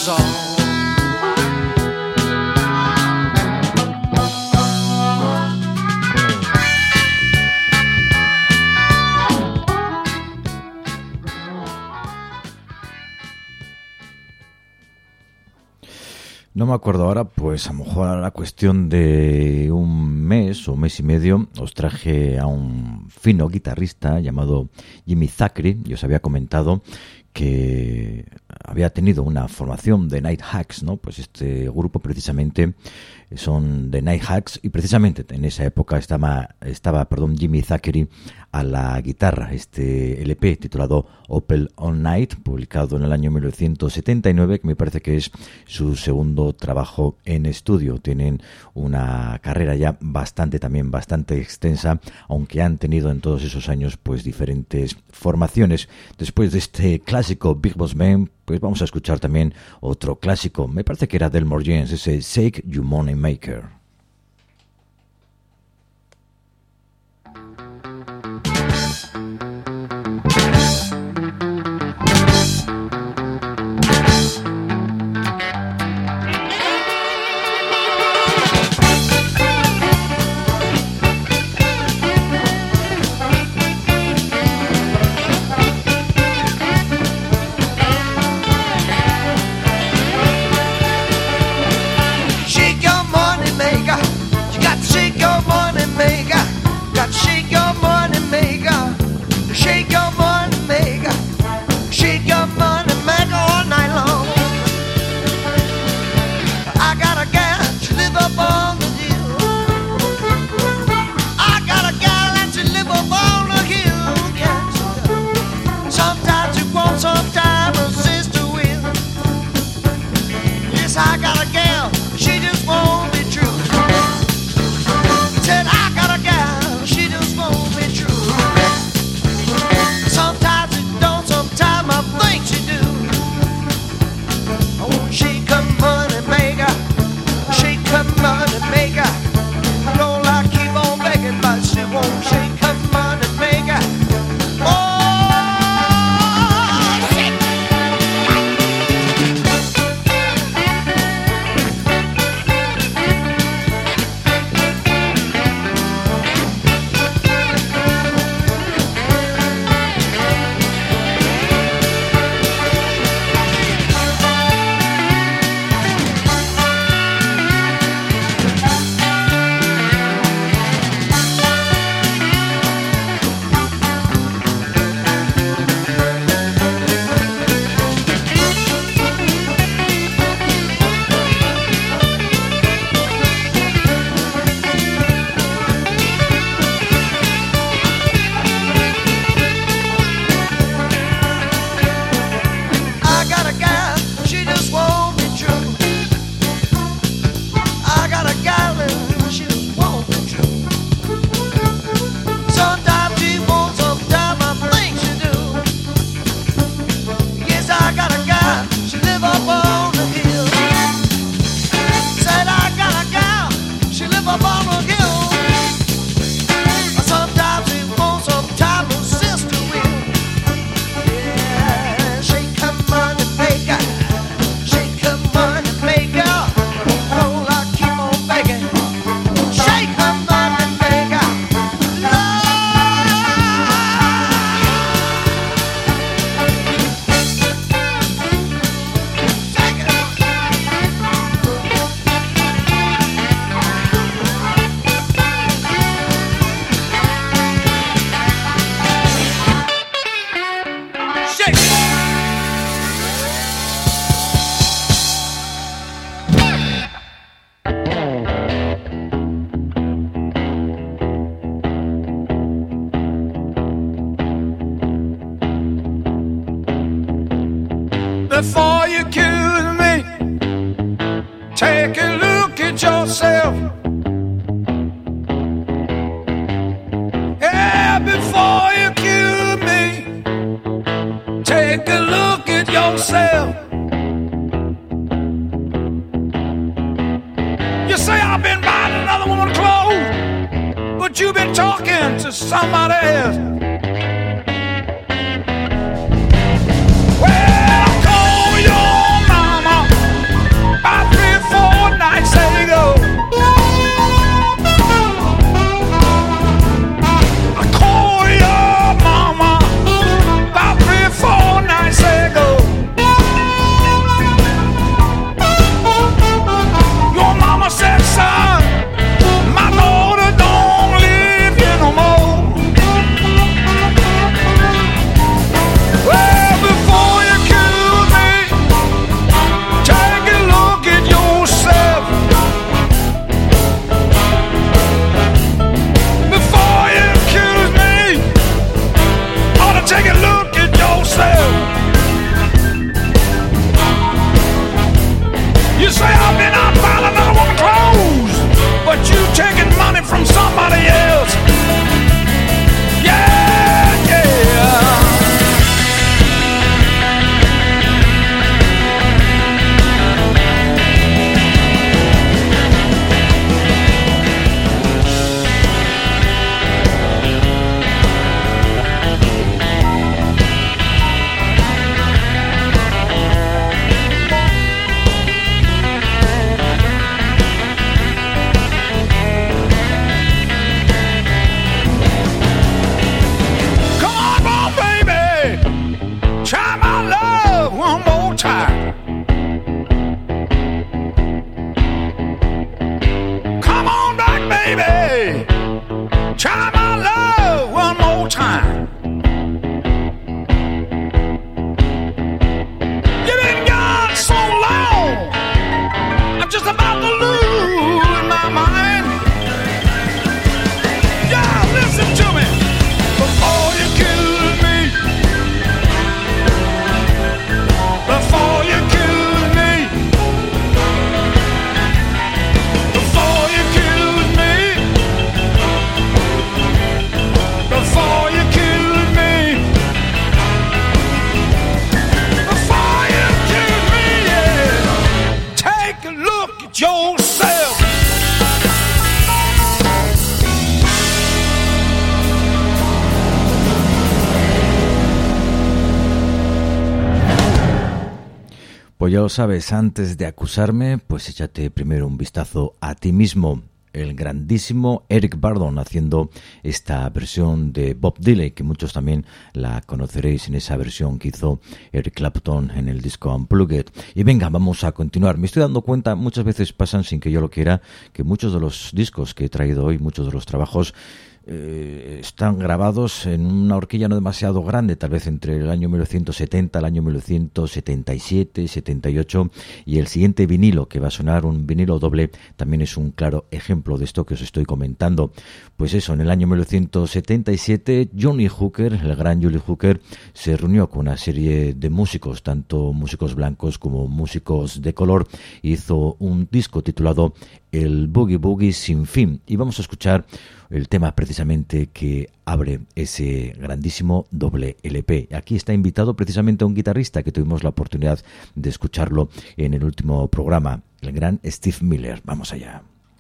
goes on. No me acuerdo ahora, pues a lo mejor a la cuestión de un mes o mes y medio os traje a un fino guitarrista llamado Jimmy Zachary, y os había comentado que había tenido una formación de Night Hawks, ¿no? Pues este grupo precisamente son de Night Hawks, y precisamente en esa época estaba Jimmy Zachary a la guitarra. Este LP titulado Opel All Night, publicado en el año 1979, que me parece que es su segundo trabajo en estudio. Tienen una carrera ya bastante extensa, aunque han tenido en todos esos años pues diferentes formaciones. Después de este clásico Big Boss Man, pues vamos a escuchar también otro clásico, me parece que era Delmore James, ese Shake You Money Maker. Before you accuse me, take a look at yourself. Yeah, before you accuse me, take a look at yourself. You say I've been buying another woman's clothes, but you've been talking to somebody else. Well, call your mama. yourself. Pues ya lo sabes, antes de acusarme, pues échate primero un vistazo a ti mismo. El grandísimo Eric Burdon haciendo esta versión de Bob Dylan, que muchos también la conoceréis en esa versión que hizo Eric Clapton en el disco Unplugged. Y venga, vamos a continuar. Me estoy dando cuenta, muchas veces pasan sin que yo lo quiera, que muchos de los discos que he traído hoy, muchos de los trabajos, están grabados en una horquilla no demasiado grande, tal vez entre el año 1970, el año 1977, 78, y el siguiente vinilo que va a sonar, un vinilo doble, también es un claro ejemplo de esto que os estoy comentando. Pues eso, en el año 1977 Johnny Hooker, el gran Johnny Hooker, se reunió con una serie de músicos, tanto músicos blancos como músicos de color, e hizo un disco titulado El Boogie Boogie Sin Fin, y vamos a escuchar el tema precisamente que abre ese grandísimo doble LP. Aquí está invitado precisamente a un guitarrista que tuvimos la oportunidad de escucharlo en el último programa, el gran Steve Miller. Vamos allá.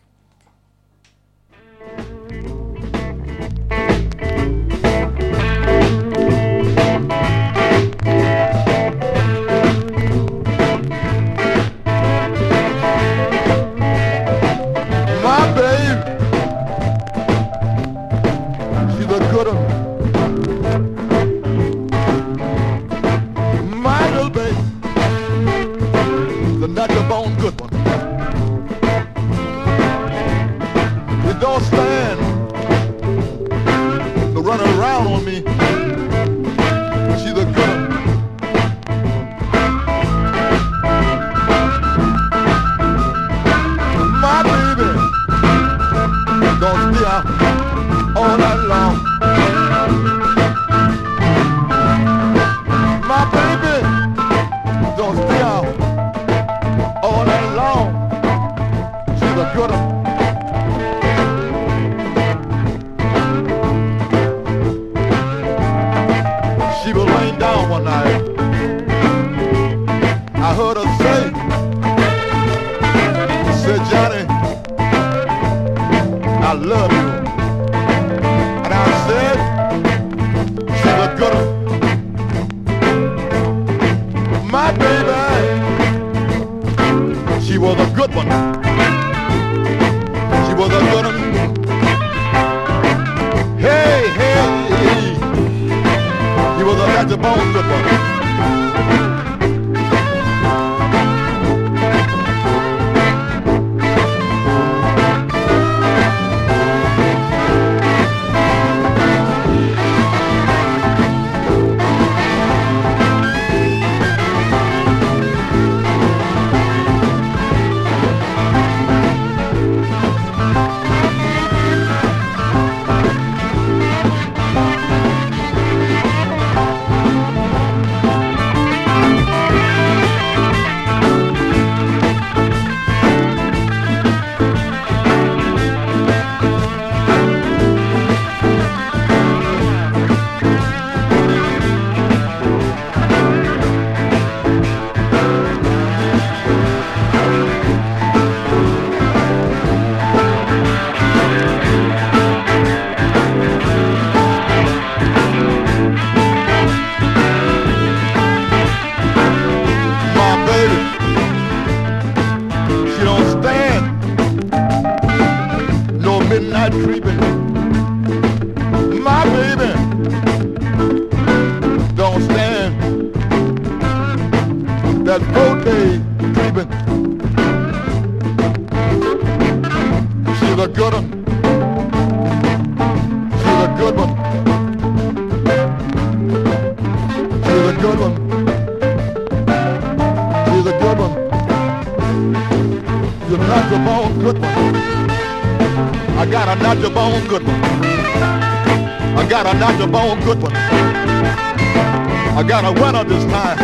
I got a winner this time.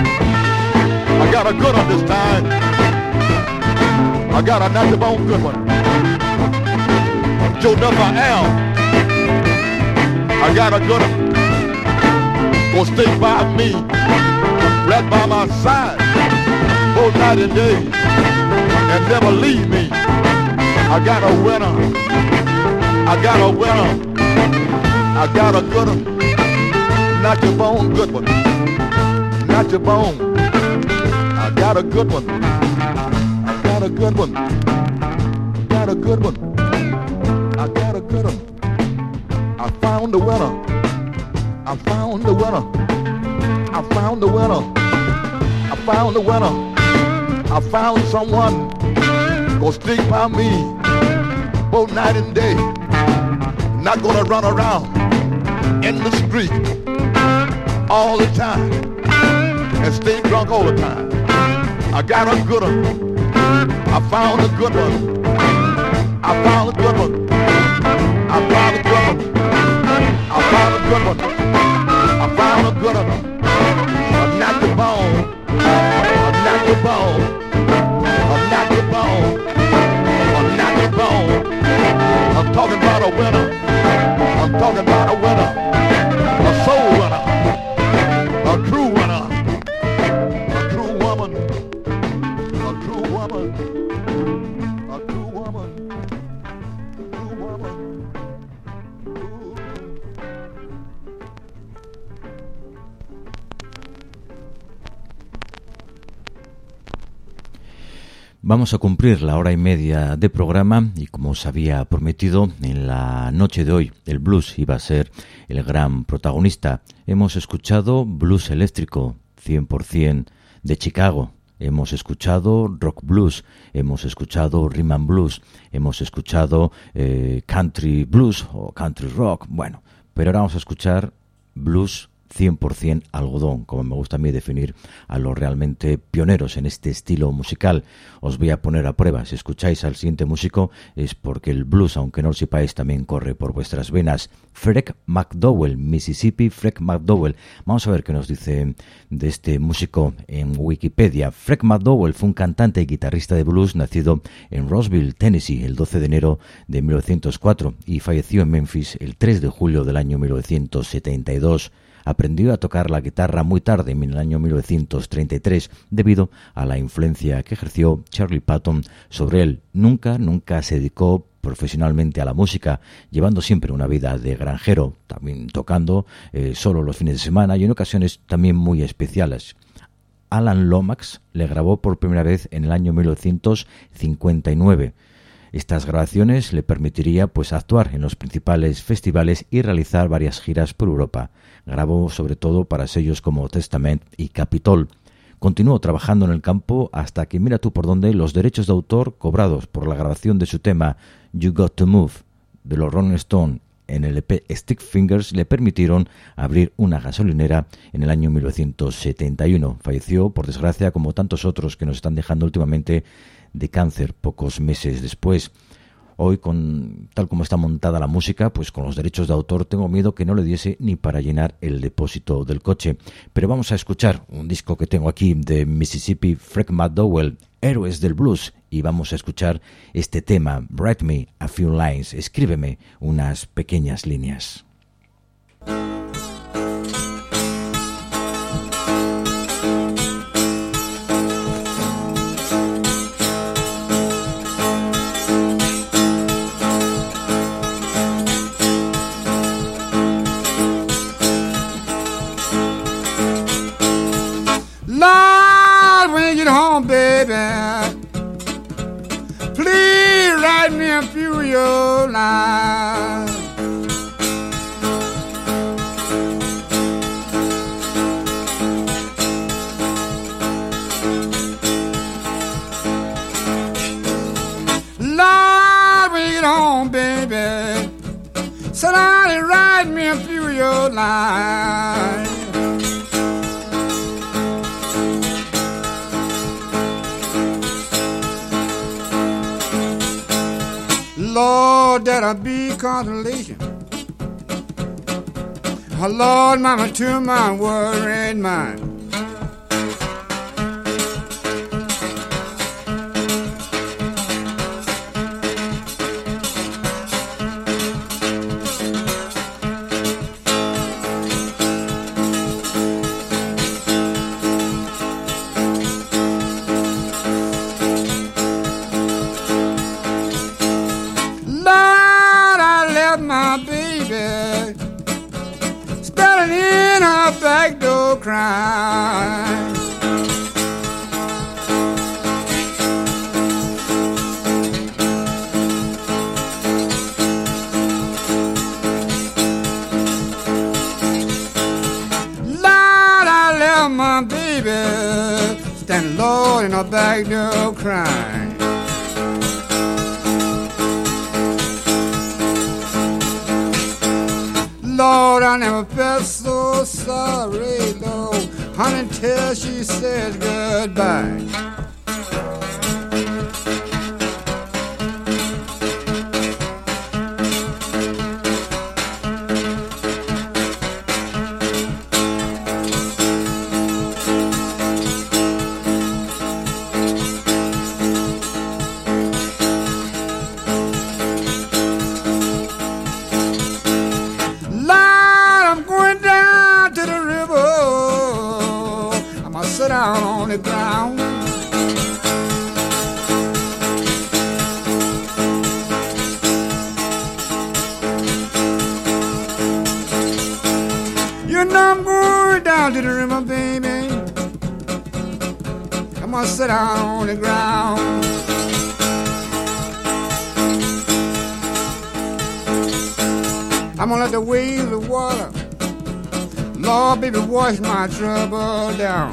I got a good one this time. I got a natural bone good one. Joe Duff I am. I got a good one. Gonna stay by me, right by my side, both night and day. and never leave me. I got a winner. I got a winner. I got a good one. Not your bone, good one. Not your bone. I got a good one. I got a good one. I got a good one. I got a good one. I found the winner. I found the winner. I found the winner. I found the winner. I found someone gonna stick by me both night and day. Not gonna run around in the street all the time and stay drunk all the time. I got a good one. I found a good one. I found a good one. I found a good one. I found a good one. I found a good one. I knocked the bone. I knocked the bone. I knocked the bone. I knocked the bone. I'm talking about a winner. I'm talking about a winner. A soul winner. A true winner. A true woman. A true woman. A true woman. True woman. Vamos a cumplir la hora y media de programa y como os había prometido, en la noche de hoy el blues iba a ser el gran protagonista. Hemos escuchado blues eléctrico 100% de Chicago, hemos escuchado rock blues, hemos escuchado rhythm and blues, hemos escuchado country blues o country rock, bueno, pero ahora vamos a escuchar blues 100% algodón, como me gusta a mí definir a los realmente pioneros en este estilo musical. Os voy a poner a prueba. Si escucháis al siguiente músico es porque el blues, aunque no lo sepáis, también corre por vuestras venas. Fred McDowell, Mississippi, Fred McDowell. Vamos a ver qué nos dice de este músico en Wikipedia. Fred McDowell fue un cantante y guitarrista de blues nacido en Roseville, Tennessee, el 12 de enero de 1904 y falleció en Memphis el 3 de julio del año 1972. Aprendió a tocar la guitarra muy tarde, en el año 1933, debido a la influencia que ejerció Charlie Patton sobre él. Nunca se dedicó profesionalmente a la música, llevando siempre una vida de granjero, también tocando solo los fines de semana y en ocasiones también muy especiales. Alan Lomax le grabó por primera vez en el año 1959. Estas grabaciones le permitiría pues actuar en los principales festivales y realizar varias giras por Europa. Grabó sobre todo para sellos como Testament y Capitol. Continuó trabajando en el campo hasta que, mira tú por dónde, los derechos de autor cobrados por la grabación de su tema You Got to Move de los Rolling Stones en el EP Stick Fingers le permitieron abrir una gasolinera en el año 1971. Falleció, por desgracia, como tantos otros que nos están dejando últimamente, de cáncer pocos meses después. Hoy, tal como está montada la música, pues con los derechos de autor tengo miedo que no le diese ni para llenar el depósito del coche. Pero vamos a escuchar un disco que tengo aquí de Mississippi, Fred McDowell, Héroes del Blues, y vamos a escuchar este tema, Write Me a Few Lines, escríbeme unas pequeñas líneas. Lord, when you get home, baby, please write me a few of your lines. Lord, when you get home, baby, somebody write me a few of your lines. Lord, that'll be consolation. Oh, Lord, mama, to my worried mind. cry. Lord, I left my baby standing low in a back door crying. Lord, I never felt so sorry, Lord, honey, till she said goodbye. Down on the ground. You know I'm going down to the river, baby. I'm gonna sit down on the ground. I'm gonna let the waves of water, Lord, baby, wash my trouble down.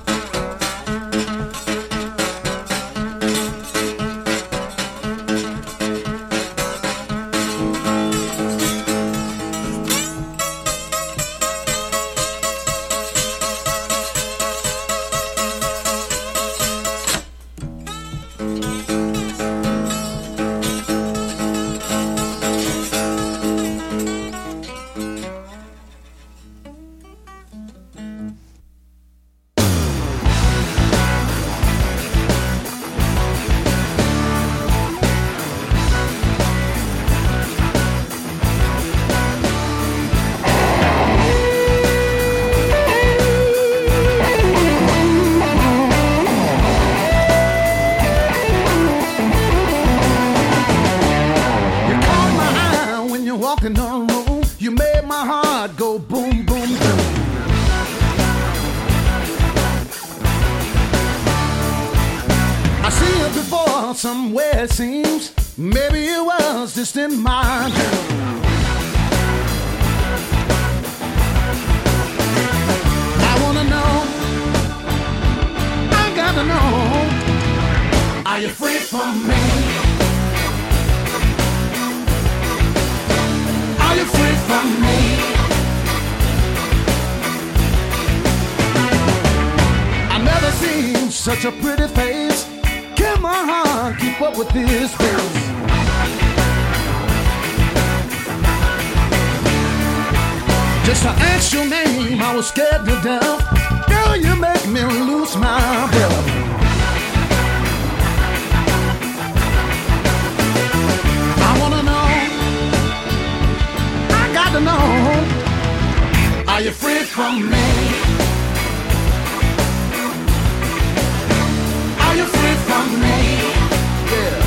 Somewhere it seems maybe it was just in my dream. I wanna know, I gotta know, are you free from me? Are you free from me? I never seen such a pretty face. Can my heart keep up with this pace? Just to ask your name, I was scared to death. Girl, you make me lose my breath. I wanna know, I got to know, are you free from me? Are you free from me? Yeah.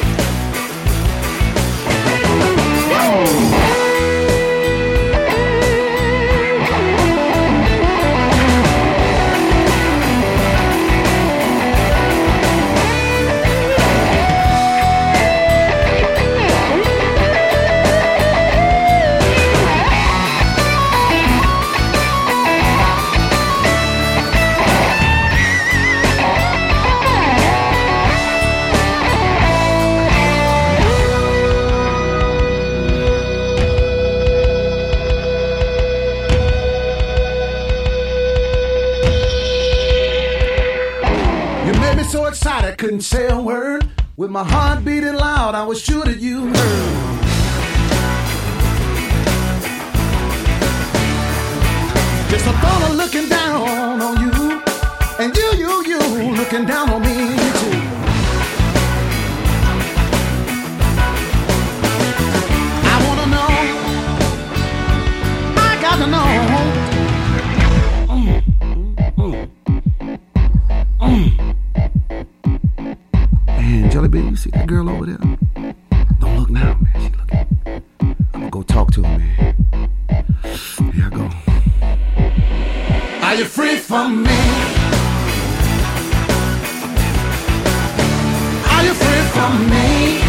Whoa. I couldn't say a word. With my heart beating loud, I was sure that you heard. Just the thought of looking down on you, and you looking down on me too. I wanna know, I gotta know. Man, Jelly Bean, you see that girl over there? Don't look now, man. She looking. I'm gonna go talk to her, man. Here I go. Are you free from me? Are you free from me?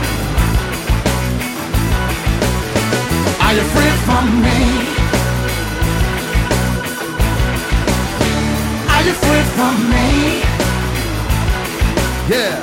Are you free from me? Are you free from me? Yeah.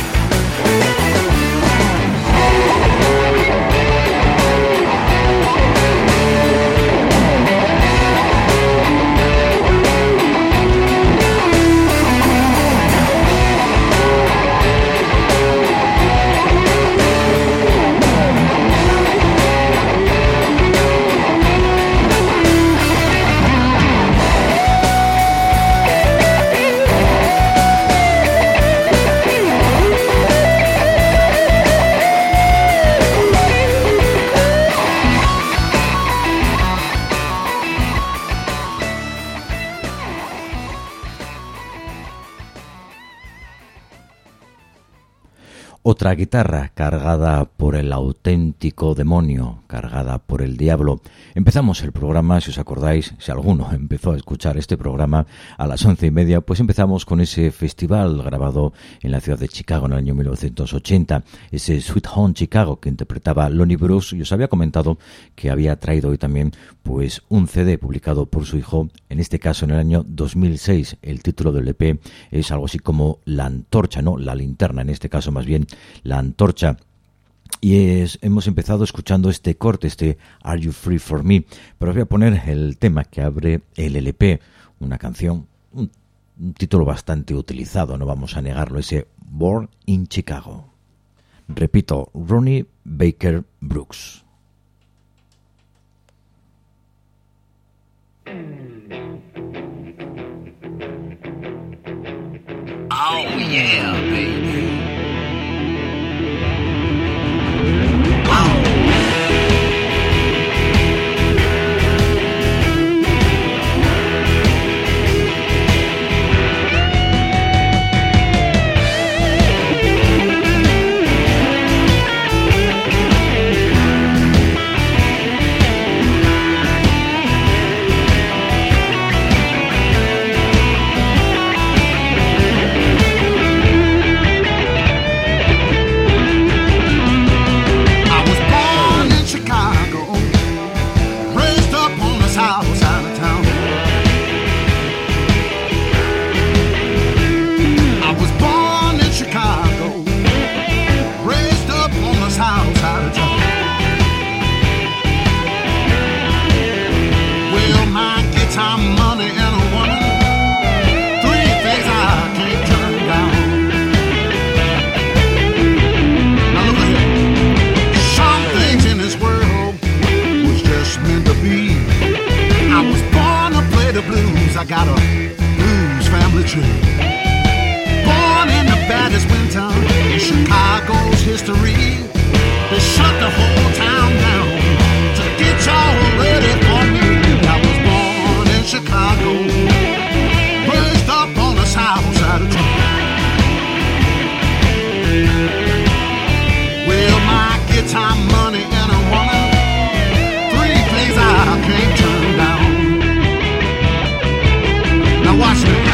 Otra guitarra cargada por el auténtico demonio, cargada por el diablo. Empezamos el programa, si os acordáis, si alguno empezó a escuchar este programa a las 11:30, pues empezamos con ese festival grabado en la ciudad de Chicago en el año 1980, ese Sweet Home Chicago que interpretaba Lonnie Brooks, y os había comentado que había traído hoy también pues un CD publicado por su hijo, en este caso en el año 2006. El título del EP es algo así como La Antorcha, no, La Linterna, en este caso más bien La Antorcha. Y hemos empezado escuchando este corte, este Are You Free For Me, pero os voy a poner el tema que abre el LP, una canción, un título bastante utilizado, no vamos a negarlo, ese Born in Chicago. Repito, Ronnie Baker Brooks. Oh yeah, baby. I got a blues family tree. Born in the baddest winter in Chicago's history. They shut the whole town down to get y'all ready for me. I was born in Chicago, raised up on the south side of town. Well, my guitar, money, and a woman, three things I can't turn down. Now watch me.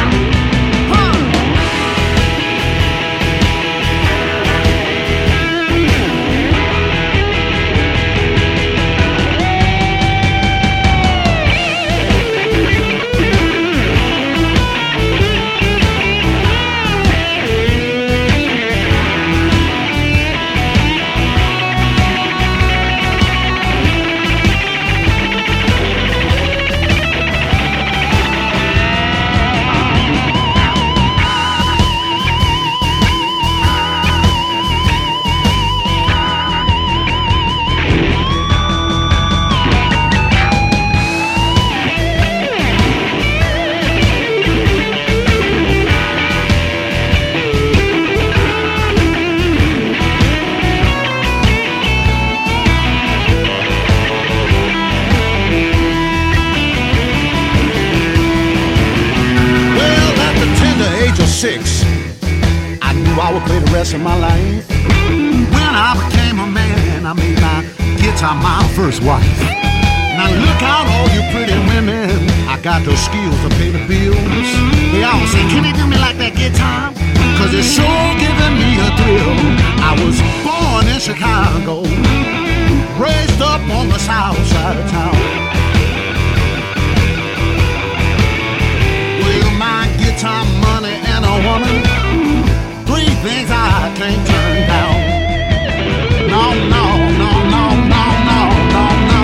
I knew I would play the rest of my life. When I became a man, I made my guitar my first wife. Now look out, all you pretty women. I got the skills to pay the bills. They all say, can you do me like that guitar? Cause it's sure giving me a thrill. I was born in Chicago, raised up on the south side of town. Well, my guitar, money, and a woman, three things I can't turn down. No, no, no, no, no, no, no, no.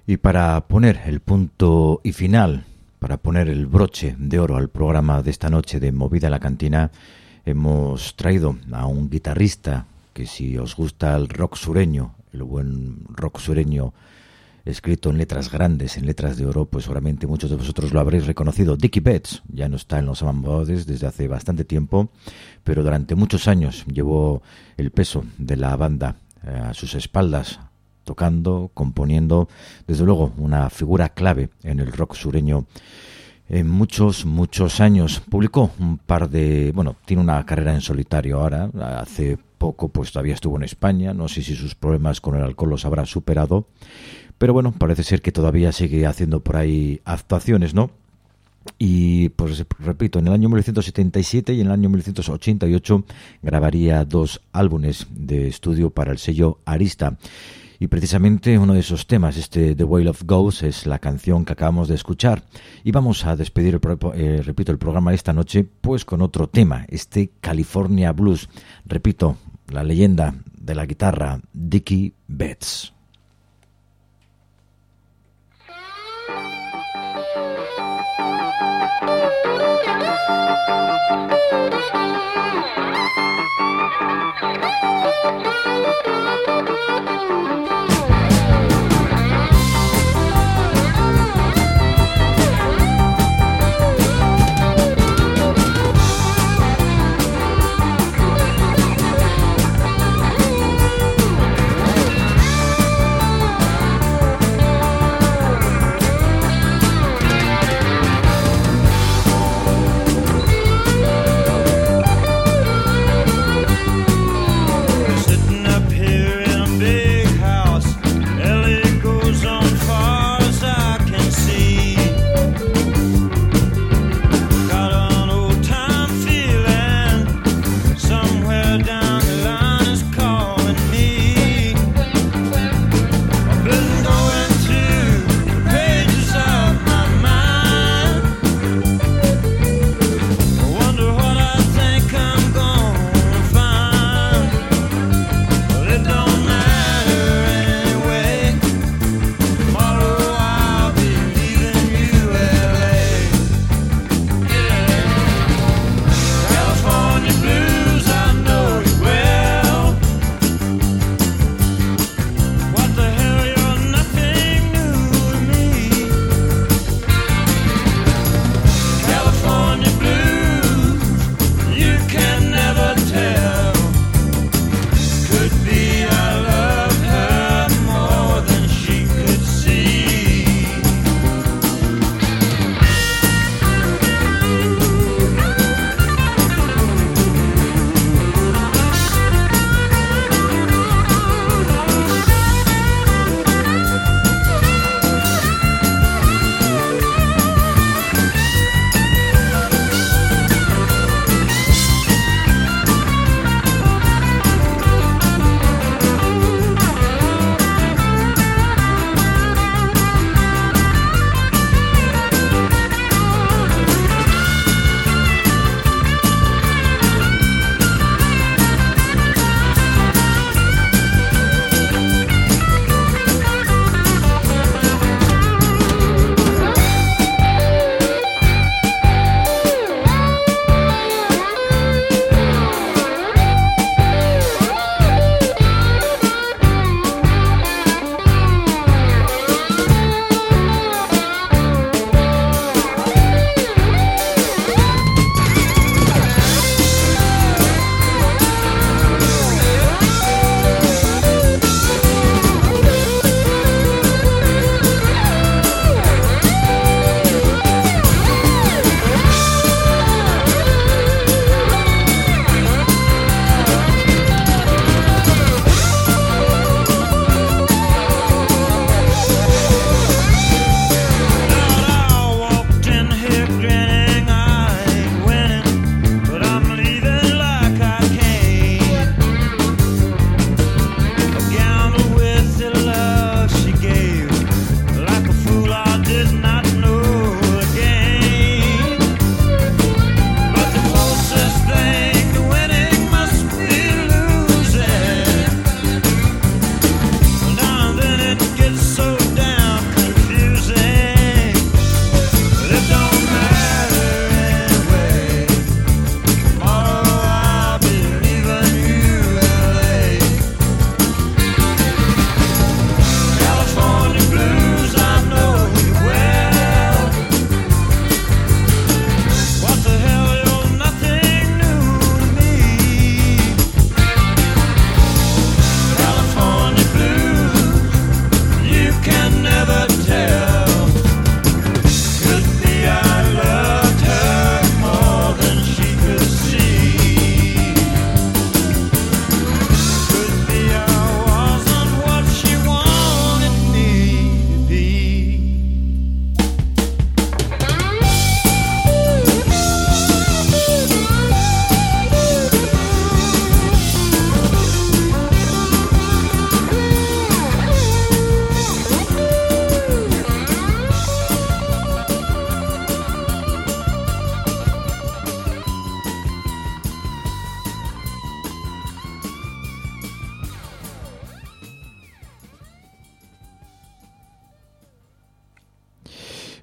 Y para poner el punto y final, para poner el broche de oro al programa de esta noche de Movida en la Cantina, hemos traído a un guitarrista que, si os gusta el rock sureño, el buen rock sureño escrito en letras grandes, en letras de oro, pues seguramente muchos de vosotros lo habréis reconocido. Dickie Betts ya no está en los Allman Brothers desde hace bastante tiempo, pero durante muchos años llevó el peso de la banda a sus espaldas, tocando, componiendo, desde luego una figura clave en el rock sureño en muchos años. Publicó un par de... Bueno, tiene una carrera en solitario ahora. Hace poco pues todavía estuvo en España. No sé si sus problemas con el alcohol los habrá superado, pero bueno, parece ser que todavía sigue haciendo por ahí actuaciones, ¿no? Y pues repito, en el año 1977 y en el año 1988 grabaría 2 álbumes de estudio para el sello Arista. Y precisamente uno de esos temas, The Whale of Ghosts, es la canción que acabamos de escuchar. Y vamos a despedir, el programa de esta noche, pues con otro tema, California Blues. Repito, la leyenda de la guitarra, Dickie Betts.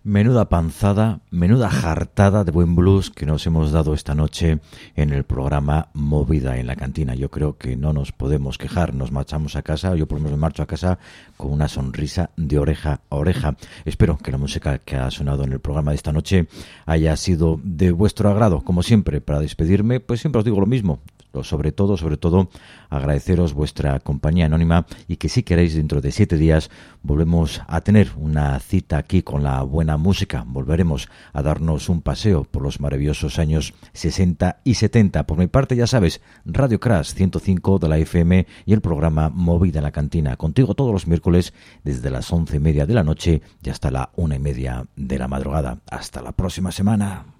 Menuda panzada, menuda jartada de buen blues que nos hemos dado esta noche en el programa Movida en la Cantina. Yo creo que no nos podemos quejar, nos marchamos a casa, yo por lo menos me marcho a casa con una sonrisa de oreja a oreja. Espero que la música que ha sonado en el programa de esta noche haya sido de vuestro agrado. Como siempre, para despedirme, pues siempre os digo lo mismo. Sobre todo, agradeceros vuestra compañía anónima y que si queréis dentro de 7 días volvemos a tener una cita aquí con la buena música. Volveremos a darnos un paseo por los maravillosos años 60 y 70. Por mi parte, ya sabes, Radio Crash 105 de la FM y el programa Movida en la Cantina. Contigo todos los miércoles desde las 11:30 de la noche y hasta la 1:30 de la madrugada. Hasta la próxima semana.